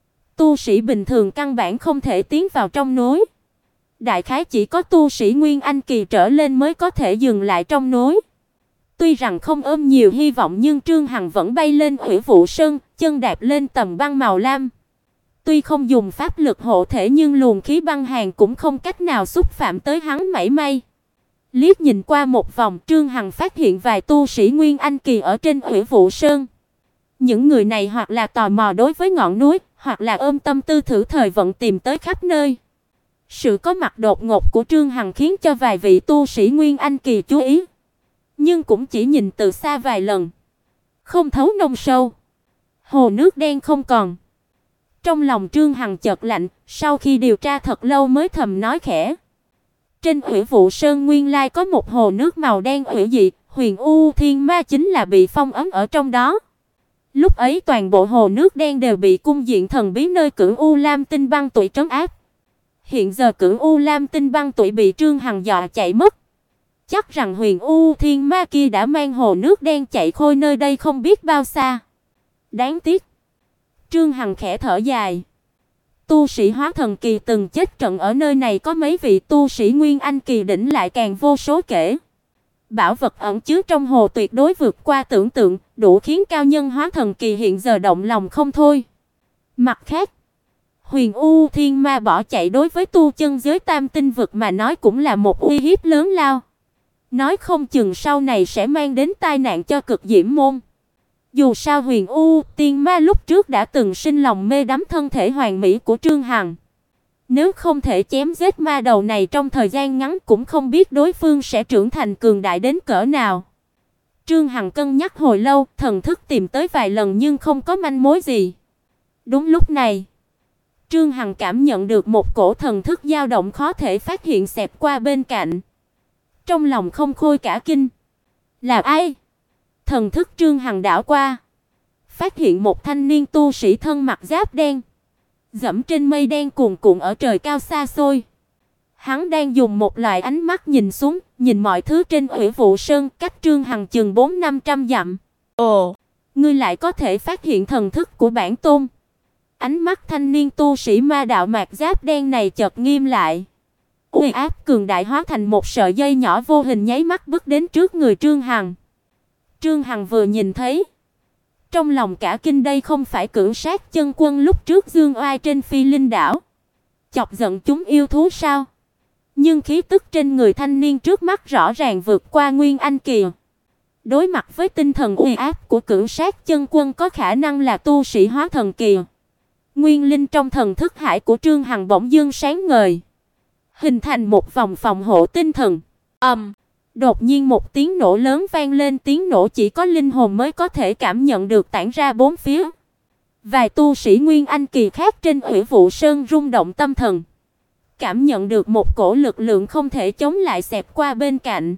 Tu sĩ bình thường căn bản không thể tiến vào trong núi. Đại khái chỉ có tu sĩ Nguyên Anh kỳ trở lên mới có thể dừng lại trong núi. Tuy rằng không ôm nhiều hy vọng nhưng Trương Hằng vẫn bay lên Hủy Vụ Sơn, chân đạp lên tầng băng màu lam. Tuy không dùng pháp lực hộ thể nhưng luồng khí băng hàn cũng không cách nào xúc phạm tới hắn mảy may. Liếc nhìn qua một vòng, Trương Hằng phát hiện vài tu sĩ Nguyên Anh kỳ ở trên Hủy Vụ Sơn. Những người này hoặc là tò mò đối với ngọn núi, hoặc là ôm tâm tư thử thời vận tìm tới khắp nơi. Sự có mặt đột ngột của Trương Hằng khiến cho vài vị tu sĩ Nguyên Anh kỳ chú ý, nhưng cũng chỉ nhìn từ xa vài lần, không thấu nông sâu. Hồ nước đen không còn. Trong lòng Trương Hằng chợt lạnh, sau khi điều tra thật lâu mới thầm nói khẽ. Trên Hủy Vụ Sơn nguyên lai có một hồ nước màu đen hủy dị, Huyền U Thiên Ma chính là bị phong ấn ở trong đó. Lúc ấy toàn bộ hồ nước đen đều bị cung diện thần bí nơi Cửu U Lam Tinh Băng Tụy trấn áp. Hiện giờ Cửu U Lam Tinh Băng Tụy bị Trương Hằng dọa chạy mất. Chắc rằng Huyền U Thiên Ma kia đã mang hồ nước đen chạy khôi nơi đây không biết bao xa. Đáng tiếc. Trương Hằng khẽ thở dài. Tu sĩ hóa thần kỳ từng chết trận ở nơi này có mấy vị tu sĩ Nguyên Anh kỳ đỉnh lại càng vô số kể. Bảo vật ẩn chứa trong hồ tuyệt đối vượt qua tưởng tượng, đủ khiến cao nhân hóa thần kỳ hiện giờ động lòng không thôi. Mặt khác, Huyền U Thiên Ma bỏ chạy đối với tu chân giới tam tinh vực mà nói cũng là một uy hiếp lớn lao. Nói không chừng sau này sẽ mang đến tai nạn cho Cực Diễm môn. Dù sao Huyền U Tiên Ma lúc trước đã từng sinh lòng mê đắm thân thể hoàn mỹ của Trương Hằng. Nếu không thể chém giết ma đầu này trong thời gian ngắn cũng không biết đối phương sẽ trưởng thành cường đại đến cỡ nào. Trương Hằng cân nhắc hồi lâu, thần thức tìm tới vài lần nhưng không có manh mối gì. Đúng lúc này, Trương Hằng cảm nhận được một cổ thần thức dao động khó thể phát hiện xẹt qua bên cạnh. Trong lòng không khôi cả kinh. Là ai? Thần thức Trương Hằng đảo qua, phát hiện một thanh niên tu sĩ thân mặc giáp đen, dẫm trên mây đen cuồn cuộn ở trời cao xa xôi. Hắn đang dùng một loại ánh mắt nhìn xuống, nhìn mọi thứ trên Hủy Vụ Sơn cách Trương Hằng chừng 400-500 dặm. Ồ, ngươi lại có thể phát hiện thần thức của bản tôn. Ánh mắt thanh niên tu sĩ ma đạo mạc giáp đen này chợt nghiêm lại. Uy áp cường đại hóa thành một sợi dây nhỏ vô hình nháy mắt bước đến trước người Trương Hằng. Trương Hằng vừa nhìn thấy, trong lòng cả kinh, đây không phải Cửu Sát chân quân lúc trước dương oai trên Phi Linh đảo, chọc giận chúng yêu thú sao? Nhưng khí tức trên người thanh niên trước mắt rõ ràng vượt qua Nguyên Anh kỳ. Đối mặt với tinh thần uy áp của Cửu Sát chân quân có khả năng là tu sĩ hóa thần kỳ. Nguyên linh trong thần thức hải của Trương Hằng bỗng dưng sáng ngời. hình thành một vòng phòng hộ tinh thần. Đột nhiên một tiếng nổ lớn vang lên, tiếng nổ chỉ có linh hồn mới có thể cảm nhận được tản ra bốn phía. Vài tu sĩ Nguyên Anh kỳ khác trên Hủy Vụ Sơn rung động tâm thần, cảm nhận được một cổ lực lượng không thể chống lại xẹt qua bên cạnh.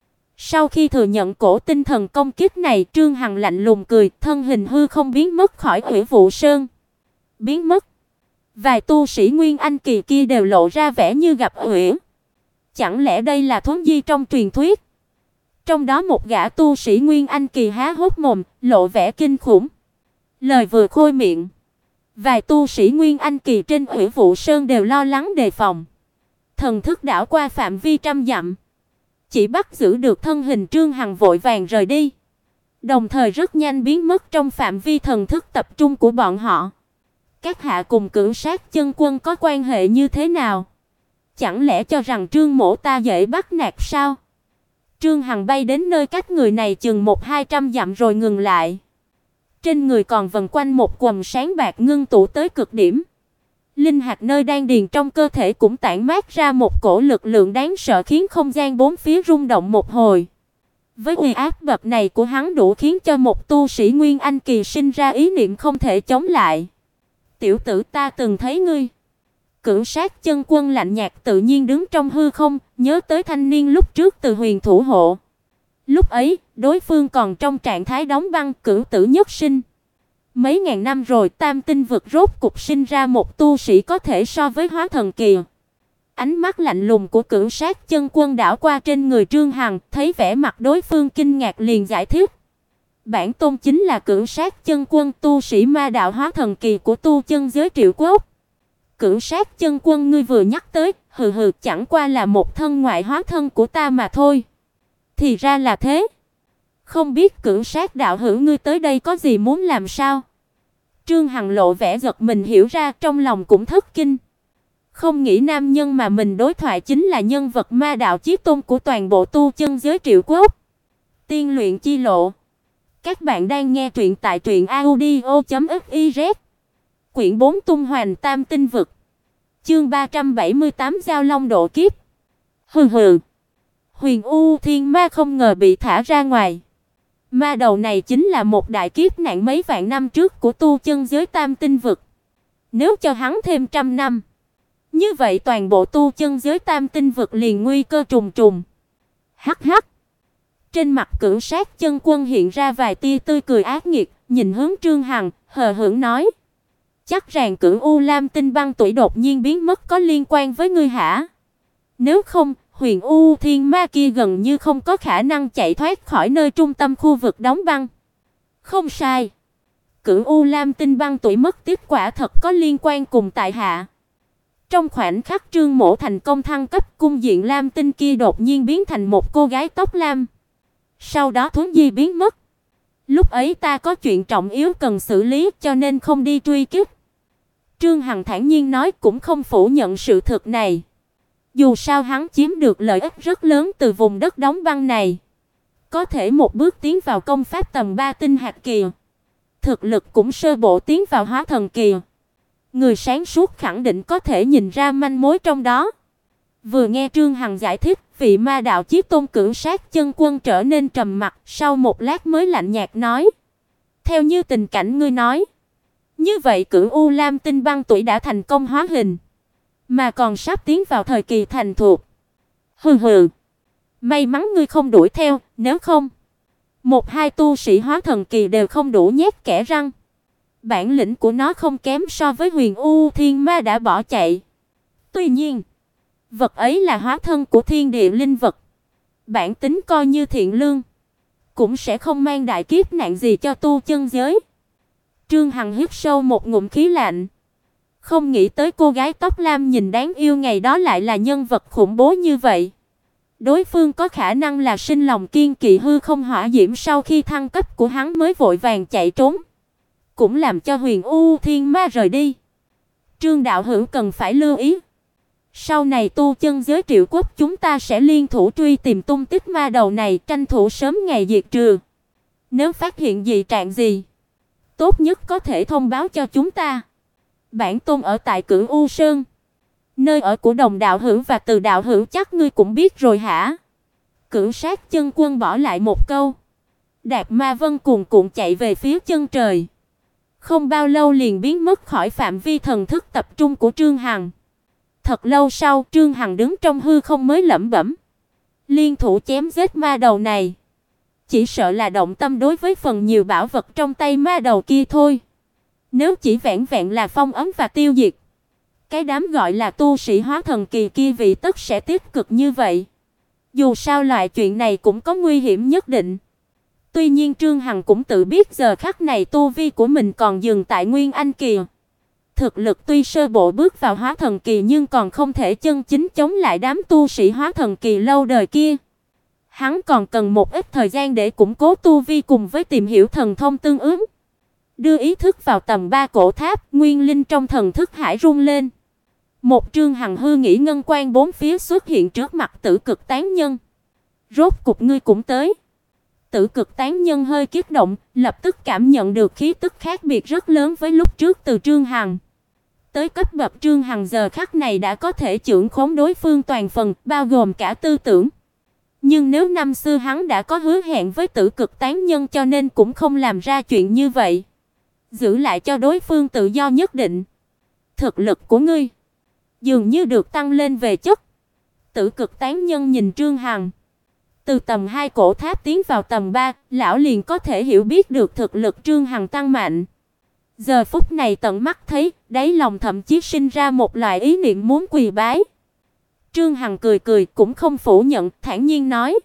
Sau khi thừa nhận cổ tinh thần công kích này, Trương Hằng lạnh lùng cười, thân hình hư không biến mất khỏi Hủy Vụ Sơn. Biến mất. Vài tu sĩ Nguyên Anh kỳ kia đều lộ ra vẻ như gặp uyển. Chẳng lẽ đây là thuấn di trong truyền thuyết? Trong đó một gã tu sĩ Nguyên Anh kỳ há hốc mồm, lộ vẻ kinh khủng. Lời vừa khôi miệng, vài tu sĩ Nguyên Anh kỳ trên Hủy Vụ Sơn đều lo lắng đề phòng. Thần thức đảo qua phạm vi trăm dặm, chỉ bắt giữ được thân hình Trương Hằng vội vàng rời đi, đồng thời rất nhanh biến mất trong phạm vi thần thức tập trung của bọn họ. Các hạ cùng Cửu Sát Chân Quân có quan hệ như thế nào? Chẳng lẽ cho rằng Trương mỗ ta dễ bắt nạt sao? Trương Hằng bay đến nơi cách người này chừng 100-200 dặm rồi ngừng lại. Trên người còn vần quanh một quầng sáng bạc ngưng tụ tới cực điểm. Linh hạt nơi đan điền trong cơ thể cũng tản mát ra một cổ lực lượng đáng sợ khiến không gian bốn phía rung động một hồi. Với uy áp bậc này của hắn đủ khiến cho một tu sĩ Nguyên Anh kỳ sinh ra ý niệm không thể chống lại. Tiểu tử, ta từng thấy ngươi. Cửu Sát Chân Quân lạnh nhạt tự nhiên đứng trong hư không, nhớ tới thanh niên lúc trước từ Huyền thủ hộ. Lúc ấy, đối phương còn trong trạng thái đóng băng, cửu tử nhất sinh. Mấy ngàn năm rồi, Tam Tinh vực rốt cục sinh ra một tu sĩ có thể so với Hóa Thần kỳ. Ánh mắt lạnh lùng của Cửu Sát Chân Quân đảo qua trên người Trương Hằng, thấy vẻ mặt đối phương kinh ngạc liền giải thích. Bản tôn chính là Cửu Sát Chân Quân, tu sĩ ma đạo Hóa Thần kỳ của tu chân giới Triệu Quốc. Cửu Sát Chân Quân ngươi vừa nhắc tới, chẳng qua là một thân ngoại hóa thân của ta mà thôi. Thì ra là thế. Không biết Cửu Sát đạo hữu ngươi tới đây có gì muốn làm sao? Trương Hằng lộ vẻ giật mình, hiểu ra, trong lòng cũng thất kinh. Không nghĩ nam nhân mà mình đối thoại chính là nhân vật ma đạo chí tôn của toàn bộ tu chân giới Triệu Quốc. Tiên luyện chi lộ. Các bạn đang nghe truyện tại truyệnaudio.fiz. Quyển 4 Tung Hoành Tam Tinh vực. Chương 378 Giao Long độ kiếp. Huyền U Thiên Ma không ngờ bị thả ra ngoài. Ma đầu này chính là một đại kiếp nạn mấy vạn năm trước của tu chân giới Tam Tinh vực. Nếu cho hắn thêm 100 năm, như vậy toàn bộ tu chân giới Tam Tinh vực liền nguy cơ trùng trùng. Hắc hắc. Trên mặt Cửu Sát Chân Quân hiện ra vài tia tươi cười ác nghiệt, nhìn hướng Trương Hằng, hờ hững nói: "Chắc rằng Cửu U Lam Tinh băng tuổi đột nhiên biến mất có liên quan với ngươi hả? Nếu không, Huyền U Thiên Ma kia gần như không có khả năng chạy thoát khỏi nơi trung tâm khu vực đóng băng." "Không sai. Cửu U Lam Tinh băng tuổi mất tiếp quả thật có liên quan cùng tại hạ." Trong khoảnh khắc Trương Mỗ thành công thăng cấp, cung diện lam tinh kia đột nhiên biến thành một cô gái tóc lam. Sau đó thuấn di biến mất. Lúc ấy ta có chuyện trọng yếu cần xử lý cho nên không đi truy kích. Trương Hằng thản nhiên nói, cũng không phủ nhận sự thực này. Dù sao hắn chiếm được lợi ích rất lớn từ vùng đất đóng băng này. Có thể một bước tiến vào công pháp tầm 3 tinh hạt kỳ. Thực lực cũng sơ bộ tiến vào hóa thần kỳ. Người sáng suốt khẳng định có thể nhìn ra manh mối trong đó. Vừa nghe Trương Hằng giải thích, vị ma đạo chí tôn Cửu Sát Chân Quân trở nên trầm mặc, sau một lát mới lạnh nhạt nói: "Theo như tình cảnh ngươi nói, như vậy Cửu U Lam Tinh băng tuổi đã thành công hóa hình, mà còn sắp tiến vào thời kỳ thành thục. May mắn ngươi không đuổi theo, nếu không, một hai tu sĩ hóa thần kỳ đều không đủ nhét kẽ răng. Bản lĩnh của nó không kém so với Huyền U Thiên Ma đã bỏ chạy. Tuy nhiên, vật ấy là hóa thân của thiên địa linh vật, bản tính coi như thiện lương, cũng sẽ không mang đại kiếp nạn gì cho tu chân giới." Trương Hằng hít sâu một ngụm khí lạnh. Không nghĩ tới cô gái tóc lam nhìn đáng yêu ngày đó lại là nhân vật khủng bố như vậy. Đối phương có khả năng là sinh lòng kiên kỵ hư không hỏa diễm sau khi thăng cấp của hắn mới vội vàng chạy trốn, cũng làm cho Huyền U Thiên Ma rời đi. Trương đạo hữu cần phải lưu ý. Sau này tu chân giới Triệu Quốc chúng ta sẽ liên thủ truy tìm tung tích ma đầu này, tranh thủ sớm ngày diệt trừ. Nếu phát hiện dị trạng gì, tốt nhất có thể thông báo cho chúng ta. Bản tôn ở tại Cửu U Sơn, Nơi ở của Đồng đạo hữu và Từ đạo hữu chắc ngươi cũng biết rồi hả? Cửu Sát chân quân bỏ lại một câu. Đạp Ma Vân cuồn cuộn chạy về phía chân trời. Không bao lâu liền biến mất khỏi phạm vi thần thức tập trung của Trương Hằng. Thật lâu sau, Trương Hằng đứng trong hư không mới lẩm bẩm: liên thủ chém giết ma đầu này, chỉ sợ là động tâm đối với phần nhiều bảo vật trong tay ma đầu kia thôi. Nếu chỉ vẹn vẹn là phong ấn và tiêu diệt, cái đám gọi là tu sĩ hóa thần kỳ kia vị tất sẽ tích cực như vậy. Dù sao loại chuyện này cũng có nguy hiểm nhất định. Tuy nhiên Trương Hằng cũng tự biết giờ khắc này tu vi của mình còn dừng tại Nguyên Anh kỳ. Thực lực tuy sơ bộ bước vào hóa thần kỳ nhưng còn không thể chân chính chống lại đám tu sĩ hóa thần kỳ lâu đời kia. Hắn còn cần một ít thời gian để củng cố tu vi cùng với tìm hiểu thần thông tương ứng. Đưa ý thức vào tầm 3 cổ tháp, nguyên linh trong thần thức hải rung lên. Một Trương Hằng hư nghĩ ngân quang bốn phía xuất hiện trước mặt Tử Cực Tán Nhân. Rốt cục ngươi cũng tới. Tử Cực Tán Nhân hơi kích động, lập tức cảm nhận được khí tức khác biệt rất lớn với lúc trước từ Trương Hằng. Tới cấp bậc Trương Hằng giờ khắc này đã có thể chưởng khống đối phương toàn phần, bao gồm cả tư tưởng. Nhưng nếu năm xưa hắn đã có hứa hẹn với Tử Cực Tán Nhân cho nên cũng không làm ra chuyện như vậy. Giữ lại cho đối phương tự do nhất định. Thực lực của ngươi dường như được tăng lên về chất. Tử Cực Tán Nhân nhìn Trương Hằng. Từ tầm 2 cổ tháp tiến vào tầm 3, lão liền có thể hiểu biết được thực lực Trương Hằng tăng mạnh. Giờ phút này tận mắt thấy, đáy lòng thậm chí sinh ra một loại ý niệm muốn quỳ bái. Trương Hằng cười cười cũng không phủ nhận, thản nhiên nói: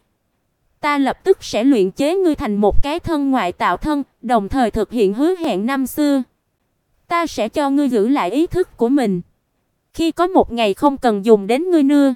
ta lập tức sẽ luyện chế ngươi thành một cái thân ngoại tạo thân, đồng thời thực hiện hứa hẹn năm xưa. Ta sẽ cho ngươi giữ lại ý thức của mình. Khi có một ngày không cần dùng đến ngươi nữa,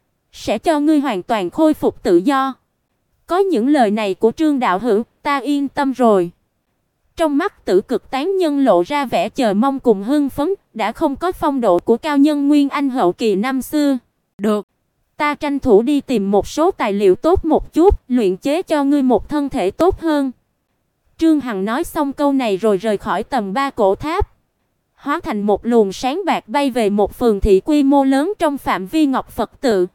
sẽ cho ngươi hoàn toàn khôi phục tự do. Có những lời này của Trương đạo hữu, ta yên tâm rồi. Trong mắt Tử Cực Tán Nhân lộ ra vẻ chờ mong cùng hưng phấn, đã không có phong độ của cao nhân Nguyên Anh hậu kỳ năm xưa. Được, ta tranh thủ đi tìm một số tài liệu tốt một chút, luyện chế cho ngươi một thân thể tốt hơn. Trương Hằng nói xong câu này rồi rời khỏi tầm 3 cổ tháp, hóa thành một luồng sáng bạc bay về một phường thị quy mô lớn trong phạm vi Ngọc Phật tự.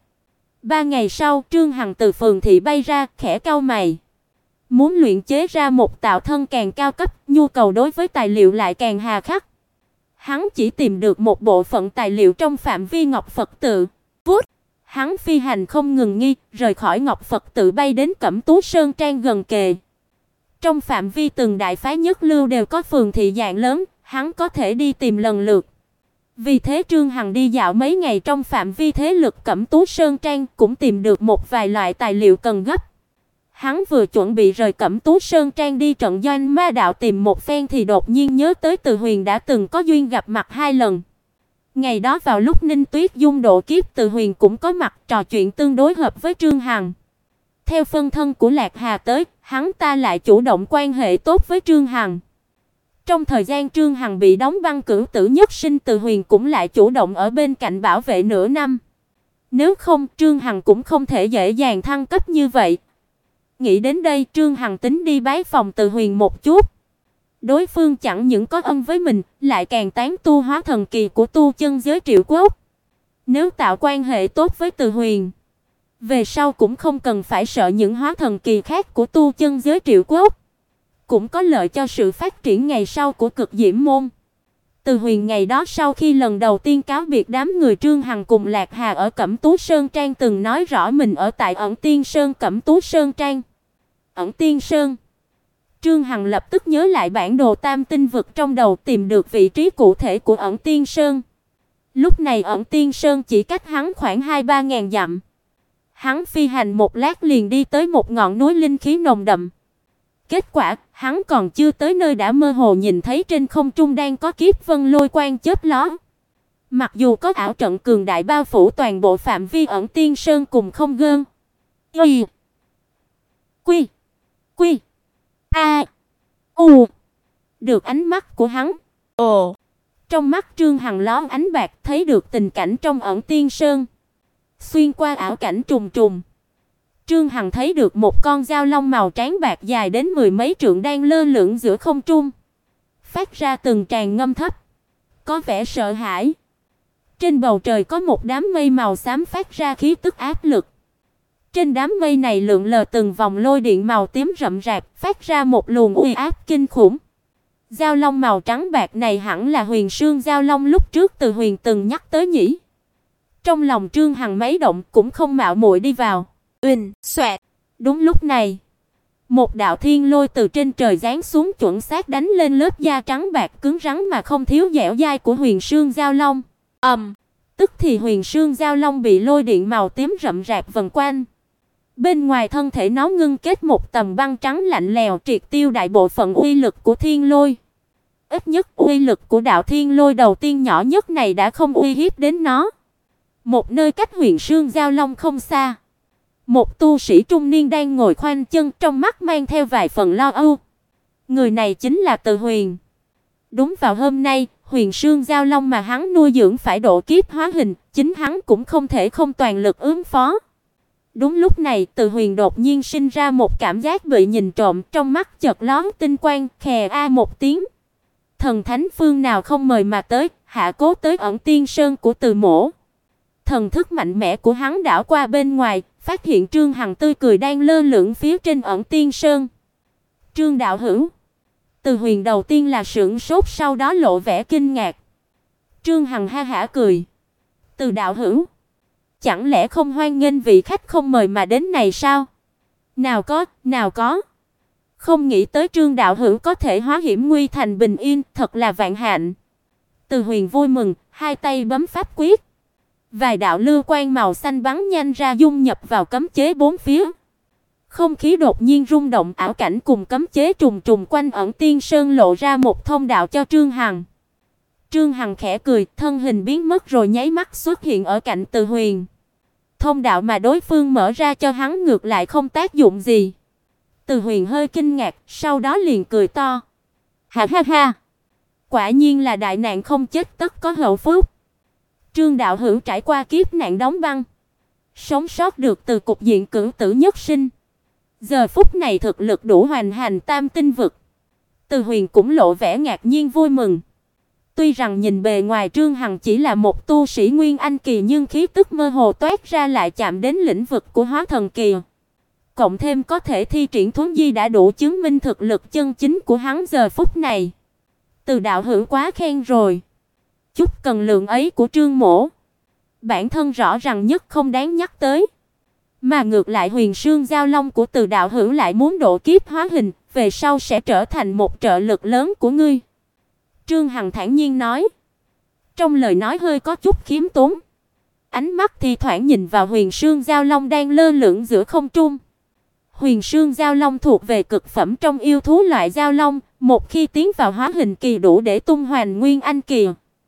3 ngày sau, Trương Hằng từ phường thị bay ra, khẽ cau mày. Muốn luyện chế ra một tạo thân càng cao cấp, nhu cầu đối với tài liệu lại càng hà khắc. Hắn chỉ tìm được một bộ phận tài liệu trong phạm vi Ngọc Phật tự. Vút, hắn phi hành không ngừng nghỉ, rời khỏi Ngọc Phật tự bay đến Cẩm Tú Sơn Trang gần kề. Trong phạm vi từng đại phái nhất lưu đều có phường thị dạng lớn, hắn có thể đi tìm lần lượt. Vì thế Trương Hằng đi dạo mấy ngày trong phạm vi thế lực Cẩm Tú Sơn Trang, cũng tìm được một vài loại tài liệu cần gấp. Hắn vừa chuẩn bị rời Cẩm Tú Sơn Trang đi trận doanh ma đạo tìm một phen thì đột nhiên nhớ tới Từ Huyền đã từng có duyên gặp mặt 2 lần. Ngày đó vào lúc Ninh Tuyết Dung độ kiếp, Từ Huyền cũng có mặt, trò chuyện tương đối hợp với Trương Hằng. Theo phân thân của Lạc Hà tới, hắn ta lại chủ động quan hệ tốt với Trương Hằng. Trong thời gian Trương Hằng bị đóng băng cửu tử nhất sinh, Từ Huyền cũng lại chủ động ở bên cạnh bảo vệ nửa năm. Nếu không, Trương Hằng cũng không thể dễ dàng thăng cấp như vậy. Nghĩ đến đây, Trương Hằng tính đi bái phòng Từ Huyền một chút. Đối phương chẳng những có ân với mình, lại càng tán tu hóa thần kỳ của tu chân giới Triệu Quốc. Nếu tạo quan hệ tốt với Từ Huyền, về sau cũng không cần phải sợ những hóa thần kỳ khác của tu chân giới Triệu Quốc, cũng có lợi cho sự phát triển ngày sau của Cực Diễm môn. Từ Huyền ngày đó sau khi lần đầu tiên cáo biệt đám người Trương Hằng cùng Lạc Hà ở Cẩm Tú Sơn Trang từng nói rõ mình ở tại Ẩn Tiên Sơn Cẩm Tú Sơn Trang. Ẩn Tiên Sơn. Trương Hằng lập tức nhớ lại bản đồ Tam Tinh vực trong đầu, tìm được vị trí cụ thể của Ẩn Tiên Sơn. Lúc này Ẩn Tiên Sơn chỉ cách hắn khoảng 2-3 ngàn dặm. Hắn phi hành một lát liền đi tới một ngọn núi linh khí nồng đậm. Kết quả, hắn còn chưa tới nơi đã mơ hồ nhìn thấy trên không trung đang có kiếp vân lôi quang chớp lóe. Mặc dù có ảo trận cường đại bao phủ toàn bộ phạm vi Ẩn Tiên Sơn cùng không gơn. Y. Quy. Quy. A. U. Được ánh mắt của hắn. Ồ. Trong mắt Trương Hằng lóe ánh bạc, thấy được tình cảnh trong Ẩn Tiên Sơn. Xuyên qua ảo cảnh trùng trùng, Trương Hằng thấy được một con dao long màu trắng bạc dài đến 10 mấy trượng đang lơ lửng giữa không trung, phát ra từng tràng ngâm thấp, có vẻ sợ hãi. Trên bầu trời có một đám mây màu xám phát ra khí tức áp lực. Trên đám mây này lượn lờ từng vòng lôi điện màu tím rậm rạp, phát ra một luồng uy áp kinh khủng. Dao long màu trắng bạc này hẳn là Huyền Sương Dao Long lúc trước Từ Huyền từng nhắc tới nhỉ. Trong lòng Trương Hằng mấy động cũng không mạo muội đi vào. Uỳnh, xoẹt. Đúng lúc này, một đạo thiên lôi từ trên trời giáng xuống chuẩn xác đánh lên lớp da trắng bạc cứng rắn mà không thiếu dẻo dai của Huyền Sương Dao Long. Tức thì Huyền Sương Dao Long bị lôi điện màu tím rậm rạp vần quanh. Bên ngoài thân thể nó ngưng kết một tầng băng trắng lạnh lẽo triệt tiêu đại bộ phận uy lực của thiên lôi. Ít nhất uy lực của đạo thiên lôi đầu tiên nhỏ nhất này đã không uy hiếp đến nó. Một nơi cách Huyền Sương Dao Long không xa, một tu sĩ trung niên đang ngồi khoanh chân, trong mắt mang theo vài phần lo âu. Người này chính là Từ Huyền. Đúng vào hôm nay, Huyền Sương Dao Long mà hắn nuôi dưỡng phải độ kiếp hóa hình, chính hắn cũng không thể không toàn lực ứng phó. Đúng lúc này, Từ Huyền đột nhiên sinh ra một cảm giác bị nhìn trộm, trong mắt chợt lóe tinh quang, khè a một tiếng. Thần thánh phương nào không mời mà tới, hạ cố tới Ẩn Tiên Sơn của Từ Mỗ. Thần thức mạnh mẽ của hắn đảo qua bên ngoài, phát hiện Trương Hằng tươi cười đang lơ lửng phía trên Ẩn Tiên Sơn. Trương đạo hữu. Từ Huyền đầu tiên là sửng sốt, sau đó lộ vẻ kinh ngạc. Trương Hằng ha hả cười. Từ đạo hữu, chẳng lẽ không hoan nghênh vị khách không mời mà đến này sao? Nào có. Không nghĩ tới Trương đạo hữu có thể hóa hiểm nguy thành bình yên, thật là vạn hạnh. Từ Huyền vui mừng, hai tay bấm pháp quyết. Vài đạo lưu quang màu xanh bắn nhanh ra dung nhập vào cấm chế bốn phía. Không khí đột nhiên rung động, ảo cảnh cùng cấm chế trùng trùng quanh Ẩn Tiên Sơn lộ ra một thông đạo cho Trương Hằng. Trương Hằng khẽ cười, thân hình biến mất rồi nháy mắt xuất hiện ở cạnh Từ Huyền. Thông đạo mà đối phương mở ra cho hắn ngược lại không tác dụng gì. Từ Huyền hơi kinh ngạc, sau đó liền cười to. Ha ha ha, quả nhiên là đại nạn không chết tất có hậu phúc. Trương đạo hữu trải qua kiếp nạn đóng băng, sống sót được từ cục diện cửu tử nhất sinh, giờ phút này thực lực đủ hoành hành tam tinh vực. Từ Huyền cũng lộ vẻ ngạc nhiên vui mừng. Tuy rằng nhìn bề ngoài Trương Hằng chỉ là một tu sĩ Nguyên Anh kỳ, nhưng khí tức mơ hồ toát ra lại chạm đến lĩnh vực của Hóa Thần kỳ. Cộng thêm có thể thi triển thuấn di đã đủ chứng minh thực lực chân chính của hắn giờ phút này. Từ đạo hữu quá khen rồi. Chút cần lượng ấy của Trương mỗ, bản thân rõ ràng nhất không đáng nhắc tới. Mà ngược lại Huyền Sương Dao Long của Từ đạo hữu lại muốn độ kiếp hóa hình, về sau sẽ trở thành một trợ lực lớn của ngươi. Trương Hằng thản nhiên nói. Trong lời nói hơi có chút khiêm tốn. Ánh mắt thì thoảng nhìn vào Huyền Sương Dao Long đang lơ lửng giữa không trung. Huyền Sương Dao Long thuộc về cực phẩm trong yêu thú loại dao long, một khi tiến vào hóa hình kỳ đủ để tung hoành Nguyên Anh kỳ.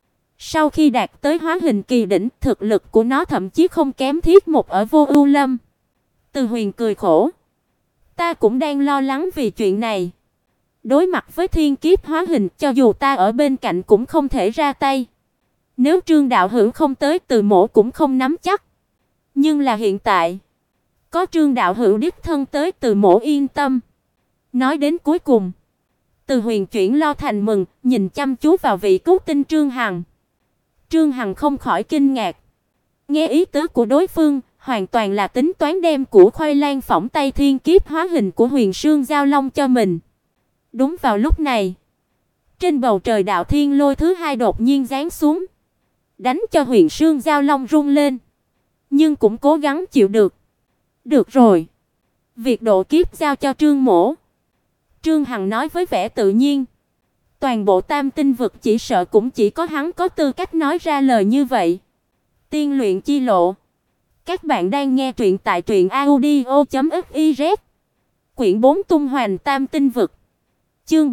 Sau khi đạt tới hóa hình kỳ đỉnh, thực lực của nó thậm chí không kém Thiết Một ở Vô Ưu Lâm. Từ Huyền cười khổ. Ta cũng đang lo lắng vì chuyện này. Đối mặt với thiên kiếp hóa hình, cho dù ta ở bên cạnh cũng không thể ra tay. Nếu Trương đạo hữu không tới, Từ mỗ cũng không nắm chắc. Nhưng là hiện tại, có Trương đạo hữu đích thân tới, Từ mỗ yên tâm. Nói đến cuối cùng, Từ Huyền chuyển lo thành mừng, nhìn chăm chú vào vị cứu tinh Trương Hằng. Trương Hằng không khỏi kinh ngạc. Nghe ý tứ của đối phương, hoàn toàn là tính toán đem củ khoai lang phỏng tay thiên kiếp hóa hình của Huyền Sương Dao Long cho mình. Đúng vào lúc này, trên bầu trời đạo thiên lôi thứ hai đột nhiên giáng xuống, đánh cho Huyền Sương Dao Long rung lên, nhưng cũng cố gắng chịu được. Được rồi, việc độ kiếp giao cho Trương mỗ. Trương Hằng nói với vẻ tự nhiên. Toàn bộ tam tinh vực chỉ sợ cũng chỉ có hắn có tư cách nói ra lời như vậy. Tiên luyện chi lộ. Các bạn đang nghe truyện tại truyệnaudio.fiz. Quyển 4 tung hoành tam tinh vực. Chương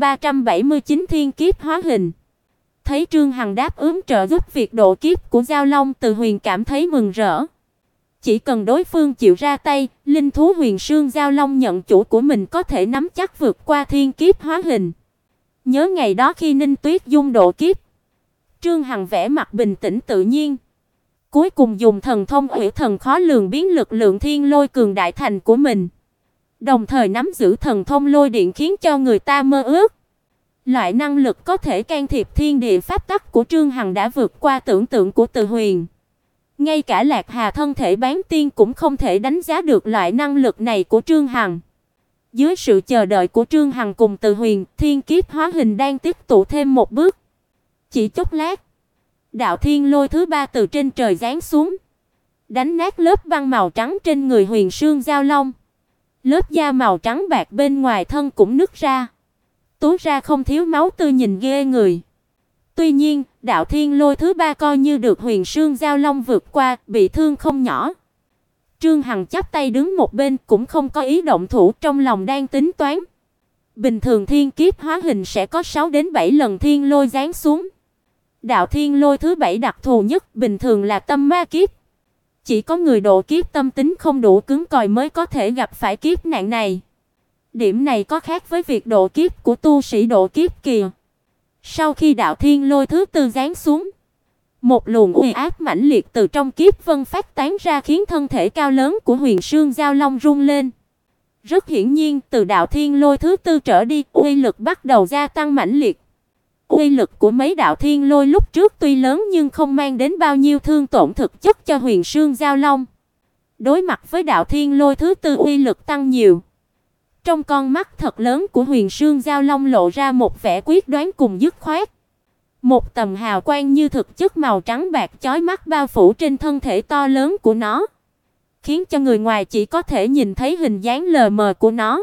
379 thiên kiếp hóa hình. Thấy Trương Hằng đáp ứng trợ giúp việc độ kiếp của Dao Long, Từ Huyền cảm thấy mừng rỡ. Chỉ cần đối phương chịu ra tay, linh thú Huyền Sương Dao Long nhận chủ của mình có thể nắm chắc vượt qua thiên kiếp hóa hình. Nhớ ngày đó khi Ninh Tuyết Dung độ kiếp, Trương Hằng vẻ mặt bình tĩnh tự nhiên, cuối cùng dùng thần thông Hủy Thần khó lường biến lực lượng thiên lôi cường đại thành của mình, đồng thời nắm giữ thần thông lôi điện khiến cho người ta mơ ước. Loại năng lực có thể can thiệp thiên địa pháp tắc của Trương Hằng đã vượt qua tưởng tượng của Từ Huyền. Ngay cả Lạc Hà thân thể bán tiên cũng không thể đánh giá được loại năng lực này của Trương Hằng. Dưới sự chờ đợi của Trương Hằng cùng Từ Huyền, thiên kiếp hóa hình đang tiếp tục thêm một bước. Chỉ chốc lát, đạo thiên lôi thứ ba từ trên trời giáng xuống, đánh nát lớp băng màu trắng trên người Huyền Sương Giao Long. Lớp da màu trắng bạc bên ngoài thân cũng nứt ra, túa ra không thiếu máu tươi nhìn ghê người. Tuy nhiên, đạo thiên lôi thứ ba coi như được Huyền Sương Giao Long vượt qua, bị thương không nhỏ. Trương Hằng chắp tay đứng một bên cũng không có ý động thủ, trong lòng đang tính toán. Bình thường thiên kiếp hóa hình sẽ có 6 đến 7 lần thiên lôi giáng xuống. Đạo thiên lôi thứ 7 đặc thù nhất bình thường là tâm ma kiếp. Chỉ có người độ kiếp tâm tính không đủ cứng cỏi mới có thể gặp phải kiếp nạn này. Điểm này có khác với việc độ kiếp của tu sĩ độ kiếp kỳ. Sau khi đạo thiên lôi thứ tư giáng xuống, một luồng uy áp mãnh liệt từ trong kiếp vân phát tán ra khiến thân thể cao lớn của Huyền Sương Giao Long rung lên. Rất hiển nhiên, từ đạo thiên lôi thứ tư trở đi, uy lực bắt đầu gia tăng mãnh liệt. Uy lực của mấy đạo thiên lôi lúc trước tuy lớn nhưng không mang đến bao nhiêu thương tổn thực chất cho Huyền Sương Giao Long. Đối mặt với đạo thiên lôi thứ tư uy lực tăng nhiều. Trong con mắt thật lớn của Huyền Sương Giao Long lộ ra một vẻ quyết đoán cùng dứt khoát. Một tầm hào quang như thực chất màu trắng bạc chói mắt bao phủ trên thân thể to lớn của nó, khiến cho người ngoài chỉ có thể nhìn thấy hình dáng lờ mờ của nó.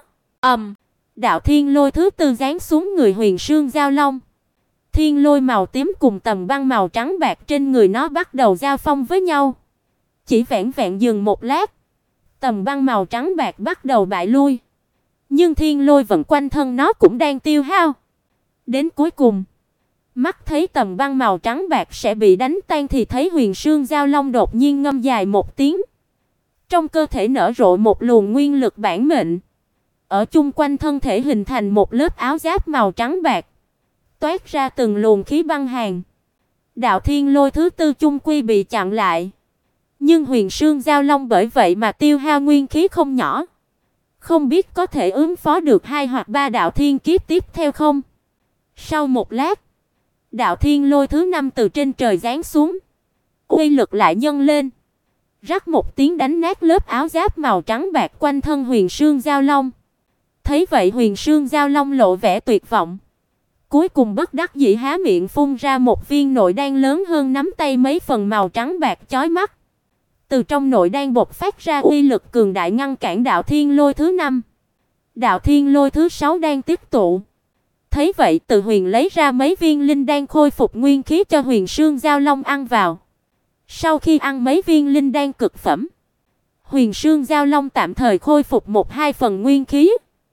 Đạo thiên lôi thứ tư giáng xuống người Huyền Sương Giao Long. Thiên lôi màu tím cùng tầm băng màu trắng bạc trên người nó bắt đầu giao phong với nhau. Chỉ vẹn vẹn dừng một lát, tầm băng màu trắng bạc bắt đầu bại lui. Nhưng thiên lôi vận quanh thân nó cũng đang tiêu hao. Đến cuối cùng, mắt thấy tầm băng màu trắng bạc sẽ bị đánh tan thì thấy Huyền Sương Giao Long đột nhiên ngâm dài một tiếng. Trong cơ thể nở rộ một luồng nguyên lực bản mệnh. Ở chung quanh thân thể hình thành một lớp áo giáp màu trắng bạc, toát ra từng luồng khí băng hàn. Đạo thiên lôi thứ tư chung quy bị chặn lại. Nhưng Huyền Sương Giao Long bởi vậy mà tiêu hao nguyên khí không nhỏ. Không biết có thể ứng phó được 2 hoặc 3 đạo thiên kiếp tiếp theo không? Sau một lát, đạo thiên lôi thứ 5 từ trên trời giáng xuống. Uy lực lại nhân lên. Rắc một tiếng đánh nát lớp áo giáp màu trắng bạc quanh thân Huyền Sương Giao Long. Thấy vậy Huyền Sương Giao Long lộ vẻ tuyệt vọng. Cuối cùng bất đắc dĩ há miệng phun ra một viên nội đan lớn hơn nắm tay mấy phần màu trắng bạc chói mắt. Từ trong nội đan bộc phát ra uy lực cường đại ngăn cản đạo thiên lôi thứ 5. Đạo thiên lôi thứ 6 đang tiếp tụ. Thấy vậy Từ Huyền lấy ra mấy viên linh đan khôi phục nguyên khí cho Huyền Sương Giao Long ăn vào. Sau khi ăn mấy viên linh đan cực phẩm, Huyền Sương Giao Long tạm thời khôi phục 1-2 phần nguyên khí.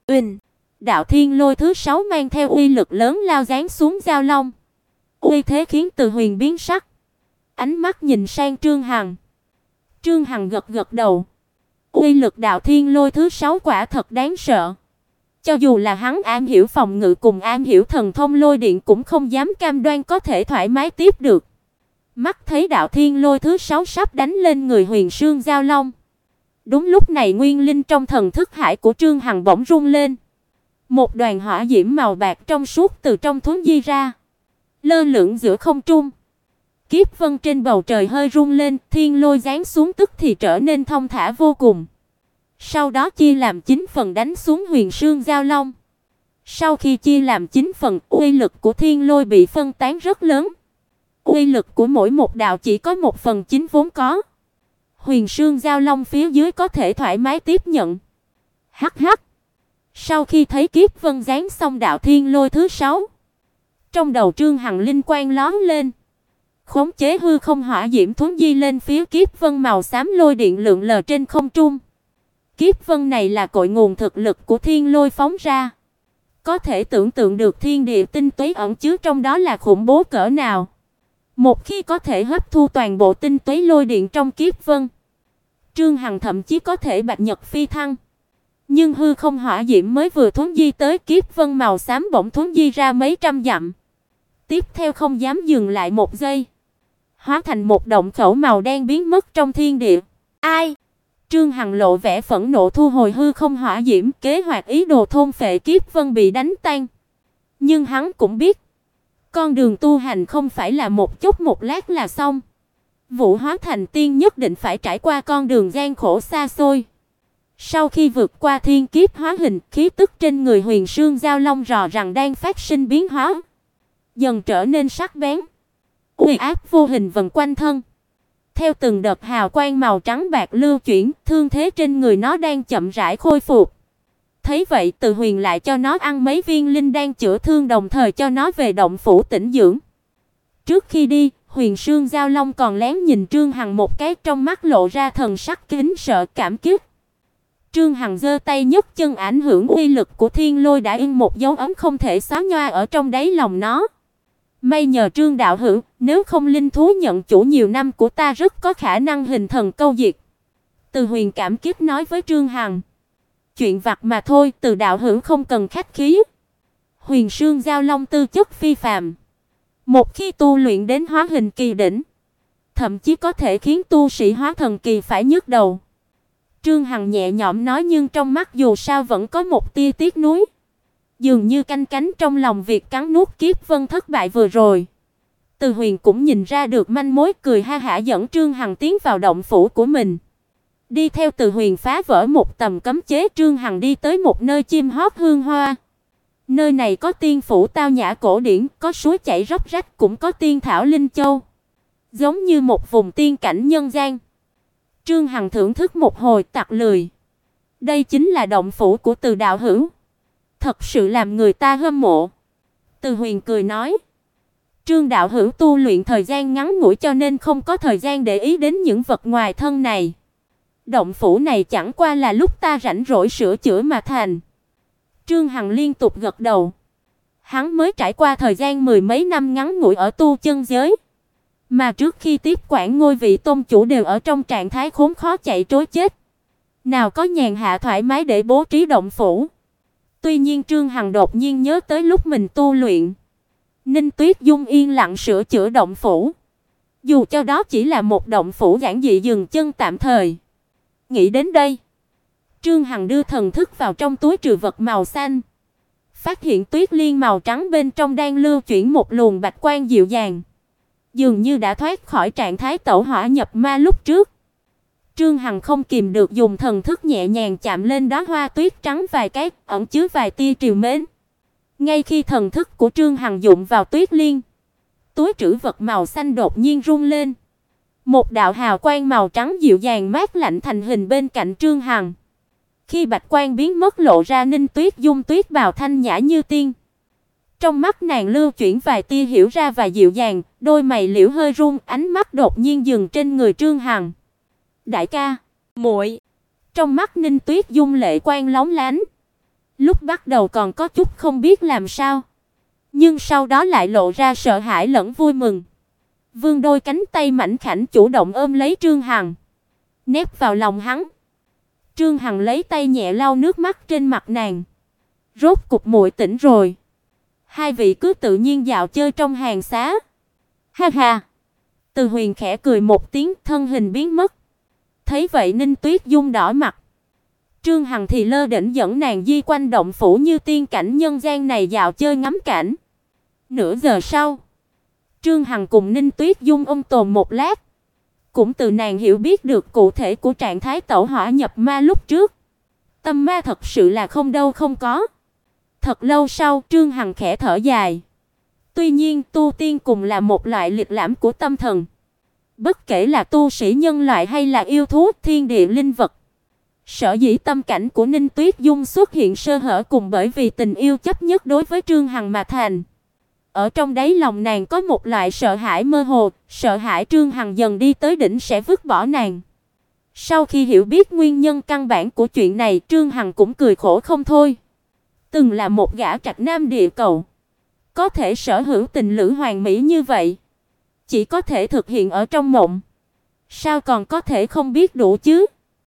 Đạo thiên lôi thứ 6 mang theo uy lực lớn lao giáng xuống Giao Long. Uy thế khiến Từ Huyền biến sắc. Ánh mắt nhìn sang Trương Hằng. Trương Hằng gật gật đầu. Uy lực đạo thiên lôi thứ 6 quả thật đáng sợ. Cho dù là hắn am hiểu phòng ngự cùng am hiểu thần thông lôi điện cũng không dám cam đoan có thể thoải mái tiếp được. Mắt thấy đạo thiên lôi thứ 6 sắp đánh lên người Huyền Sương Giao Long. Đúng lúc này nguyên linh trong thần thức hải của Trương Hằng bỗng rung lên. Một đoàn hỏa diễm màu bạc trong suốt từ trong thuấn di ra, lơ lửng giữa không trung. Kiếp vân trên bầu trời hơi rung lên, thiên lôi giáng xuống tức thì trở nên thông thả vô cùng. Sau đó chia làm 9 phần đánh xuống Huyền Sương Giao Long. Sau khi chia làm 9 phần, uy lực của thiên lôi bị phân tán rất lớn. Uy lực của mỗi một đạo chỉ có 1/9 vốn có. Huyền Sương Giao Long phía dưới có thể thoải mái tiếp nhận. Hắc hắc. Sau khi thấy kiếp vân giáng xong đạo thiên lôi thứ 6, trong đầu Trương Hằng linh quang lóe lên. Khống chế hư không hỏa diễm thuấn di lên phía kiếp vân màu xám lôi điện lượn lờ trên không trung. Kiếp vân này là cội nguồn thực lực của thiên lôi phóng ra. Có thể tưởng tượng được thiên địa tinh túy ẩn chứa trong đó là khủng bố cỡ nào. Một khi có thể hấp thu toàn bộ tinh túy lôi điện trong kiếp vân, Trương Hằng thậm chí có thể bạch nhật phi thăng. Nhưng hư không hỏa diễm mới vừa thuấn di tới kiếp vân màu xám bỗng thuấn di ra mấy trăm dặm. Tiếp theo không dám dừng lại một giây, hóa thành một động khẩu màu đen biến mất trong thiên địa. Ai? Trương Hằng lộ vẻ phẫn nộ thu hồi hư không hỏa diễm, kế hoạch ý đồ thôn phệ kiếp vân bị đánh tan. Nhưng hắn cũng biết, con đường tu hành không phải là một chút một lát là xong. Vũ hóa thành tiên nhất định phải trải qua con đường gian khổ xa xôi. Sau khi vượt qua thiên kiếp hóa hình, khí tức trên người Huyền Sương Giao Long rò rằng đang phát sinh biến hóa, dần trở nên sắc bén. Uy áp vô hình vần quanh thân. Theo từng đợt hào quang màu trắng bạc lưu chuyển, thương thế trên người nó đang chậm rãi khôi phục. Thấy vậy, Từ Huyền lại cho nó ăn mấy viên linh đan chữa thương, đồng thời cho nó về động phủ tĩnh dưỡng. Trước khi đi, Huyền Sương Giao Long còn lén nhìn Trương Hằng một cái, trong mắt lộ ra thần sắc kính sợ cảm kích. Trương Hằng giơ tay nhấc chân, ảnh hưởng uy lực của thiên lôi đã in một dấu ấn không thể xóa nhòa ở trong đáy lòng nó. May nhờ Trương đạo hữu, nếu không linh thú nhận chủ nhiều năm của ta rất có khả năng hình thần câu diệt. Từ Huyền cảm kích nói với Trương Hằng. Chuyện vặt mà thôi, Từ đạo hữu không cần khách khí. Huyền Sương Giao Long tư chất phi phàm. Một khi tu luyện đến hóa hình kỳ đỉnh, thậm chí có thể khiến tu sĩ hóa thần kỳ phải nhức đầu. Trương Hằng nhẹ nhõm nói, nhưng trong mắt dù sao vẫn có một tia tiếc nuối. Dường như canh cánh trong lòng việc cắn nuốt kiếp vân thất bại vừa rồi. Từ Huyền cũng nhìn ra được manh mối, cười ha hả dẫn Trương Hằng tiến vào động phủ của mình. Đi theo Từ Huyền phá vỡ một tầm cấm chế, Trương Hằng đi tới một nơi chim hót hương hoa. Nơi này có tiên phủ tao nhã cổ điển, có suối chảy róc rách, cũng có tiên thảo linh châu, giống như một vùng tiên cảnh nhân gian. Trương Hằng thưởng thức một hồi tặc lười. Đây chính là động phủ của Từ đạo hữu, thật sự làm người ta hâm mộ. Từ Huyền cười nói, Trương đạo hữu tu luyện thời gian ngắn ngủi cho nên không có thời gian để ý đến những vật ngoài thân này. Động phủ này chẳng qua là lúc ta rảnh rỗi sửa chữa mà thành. Trương Hằng liên tục gật đầu. Hắn mới trải qua thời gian mười mấy năm ngắn ngủi ở tu chân giới, mà trước khi tiếp quản ngôi vị tôn chủ đều ở trong trạng thái khốn khó chạy trối chết, nào có nhàn hạ thoải mái để bố trí động phủ. Tuy nhiên Trương Hằng đột nhiên nhớ tới lúc mình tu luyện, Ninh Tuyết Dung yên lặng sửa chữa động phủ, dù cho đó chỉ là một động phủ giản dị dừng chân tạm thời. Nghĩ đến đây, Trương Hằng đưa thần thức vào trong túi trữ vật màu xanh, phát hiện tuyết liên màu trắng bên trong đang lưu chuyển một luồng bạch quang dịu dàng, dường như đã thoát khỏi trạng thái tẩu hỏa nhập ma lúc trước. Trương Hằng không kìm được dùng thần thức nhẹ nhàng chạm lên đóa hoa tuyết trắng vài cái, ẩn chứa vài tia trìu mến. Ngay khi thần thức của Trương Hằng dụng vào tuyết liên, túi trữ vật màu xanh đột nhiên rung lên. Một đạo hào quang màu trắng dịu dàng mát lạnh thành hình bên cạnh Trương Hằng. Khi bạch quang biến mất, lộ ra Ninh Tuyết Dung tuyết bào thanh nhã như tiên. Trong mắt nàng lưu chuyển vài tia hiểu ra và dịu dàng, đôi mày liễu hơi run, ánh mắt đột nhiên dừng trên người Trương Hằng. Đại ca, muội. Trong mắt Ninh Tuyết Dung lệ quang lóng lánh. Lúc bắt đầu còn có chút không biết làm sao, nhưng sau đó lại lộ ra sợ hãi lẫn vui mừng. Vươn đôi cánh tay mảnh khảnh chủ động ôm lấy Trương Hằng, nép vào lòng hắn. Trương Hằng lấy tay nhẹ lau nước mắt trên mặt nàng. Rốt cục muội tỉnh rồi. Hai vị cứ tự nhiên dạo chơi trong hàng xá. Ha ha. Từ Huyền khẽ cười một tiếng, thân hình biến mất. Thấy vậy Ninh Tuyết Dung đỏ mặt. Trương Hằng thì lơ đễnh dẫn nàng di quanh động phủ như tiên cảnh nhân gian này dạo chơi ngắm cảnh. Nửa giờ sau, Trương Hằng cùng Ninh Tuyết Dung ôm tồn một lát, cũng từ nàng hiểu biết được cụ thể của trạng thái tẩu hỏa nhập ma lúc trước. Tâm ma thật sự là không đâu không có. Thật lâu sau, Trương Hằng khẽ thở dài. Tuy nhiên, tu tiên cùng là một loại lịch lãm của tâm thần. Bất kể là tu sĩ nhân loại hay là yêu thú, thiên địa linh vật, sở dĩ tâm cảnh của Ninh Tuyết Dung xuất hiện sơ hở cùng bởi vì tình yêu chấp nhất đối với Trương Hằng mà thành. Ở trong đáy lòng nàng có một loại sợ hãi mơ hồ, sợ hãi Trương Hằng dần đi tới đỉnh sẽ vứt bỏ nàng. Sau khi hiểu biết nguyên nhân căn bản của chuyện này, Trương Hằng cũng cười khổ không thôi. Từng là một gã trạch nam địa cầu, có thể sở hữu tình lữ hoàn mỹ như vậy, chỉ có thể thực hiện ở trong mộng, sao còn có thể không biết đủ chứ?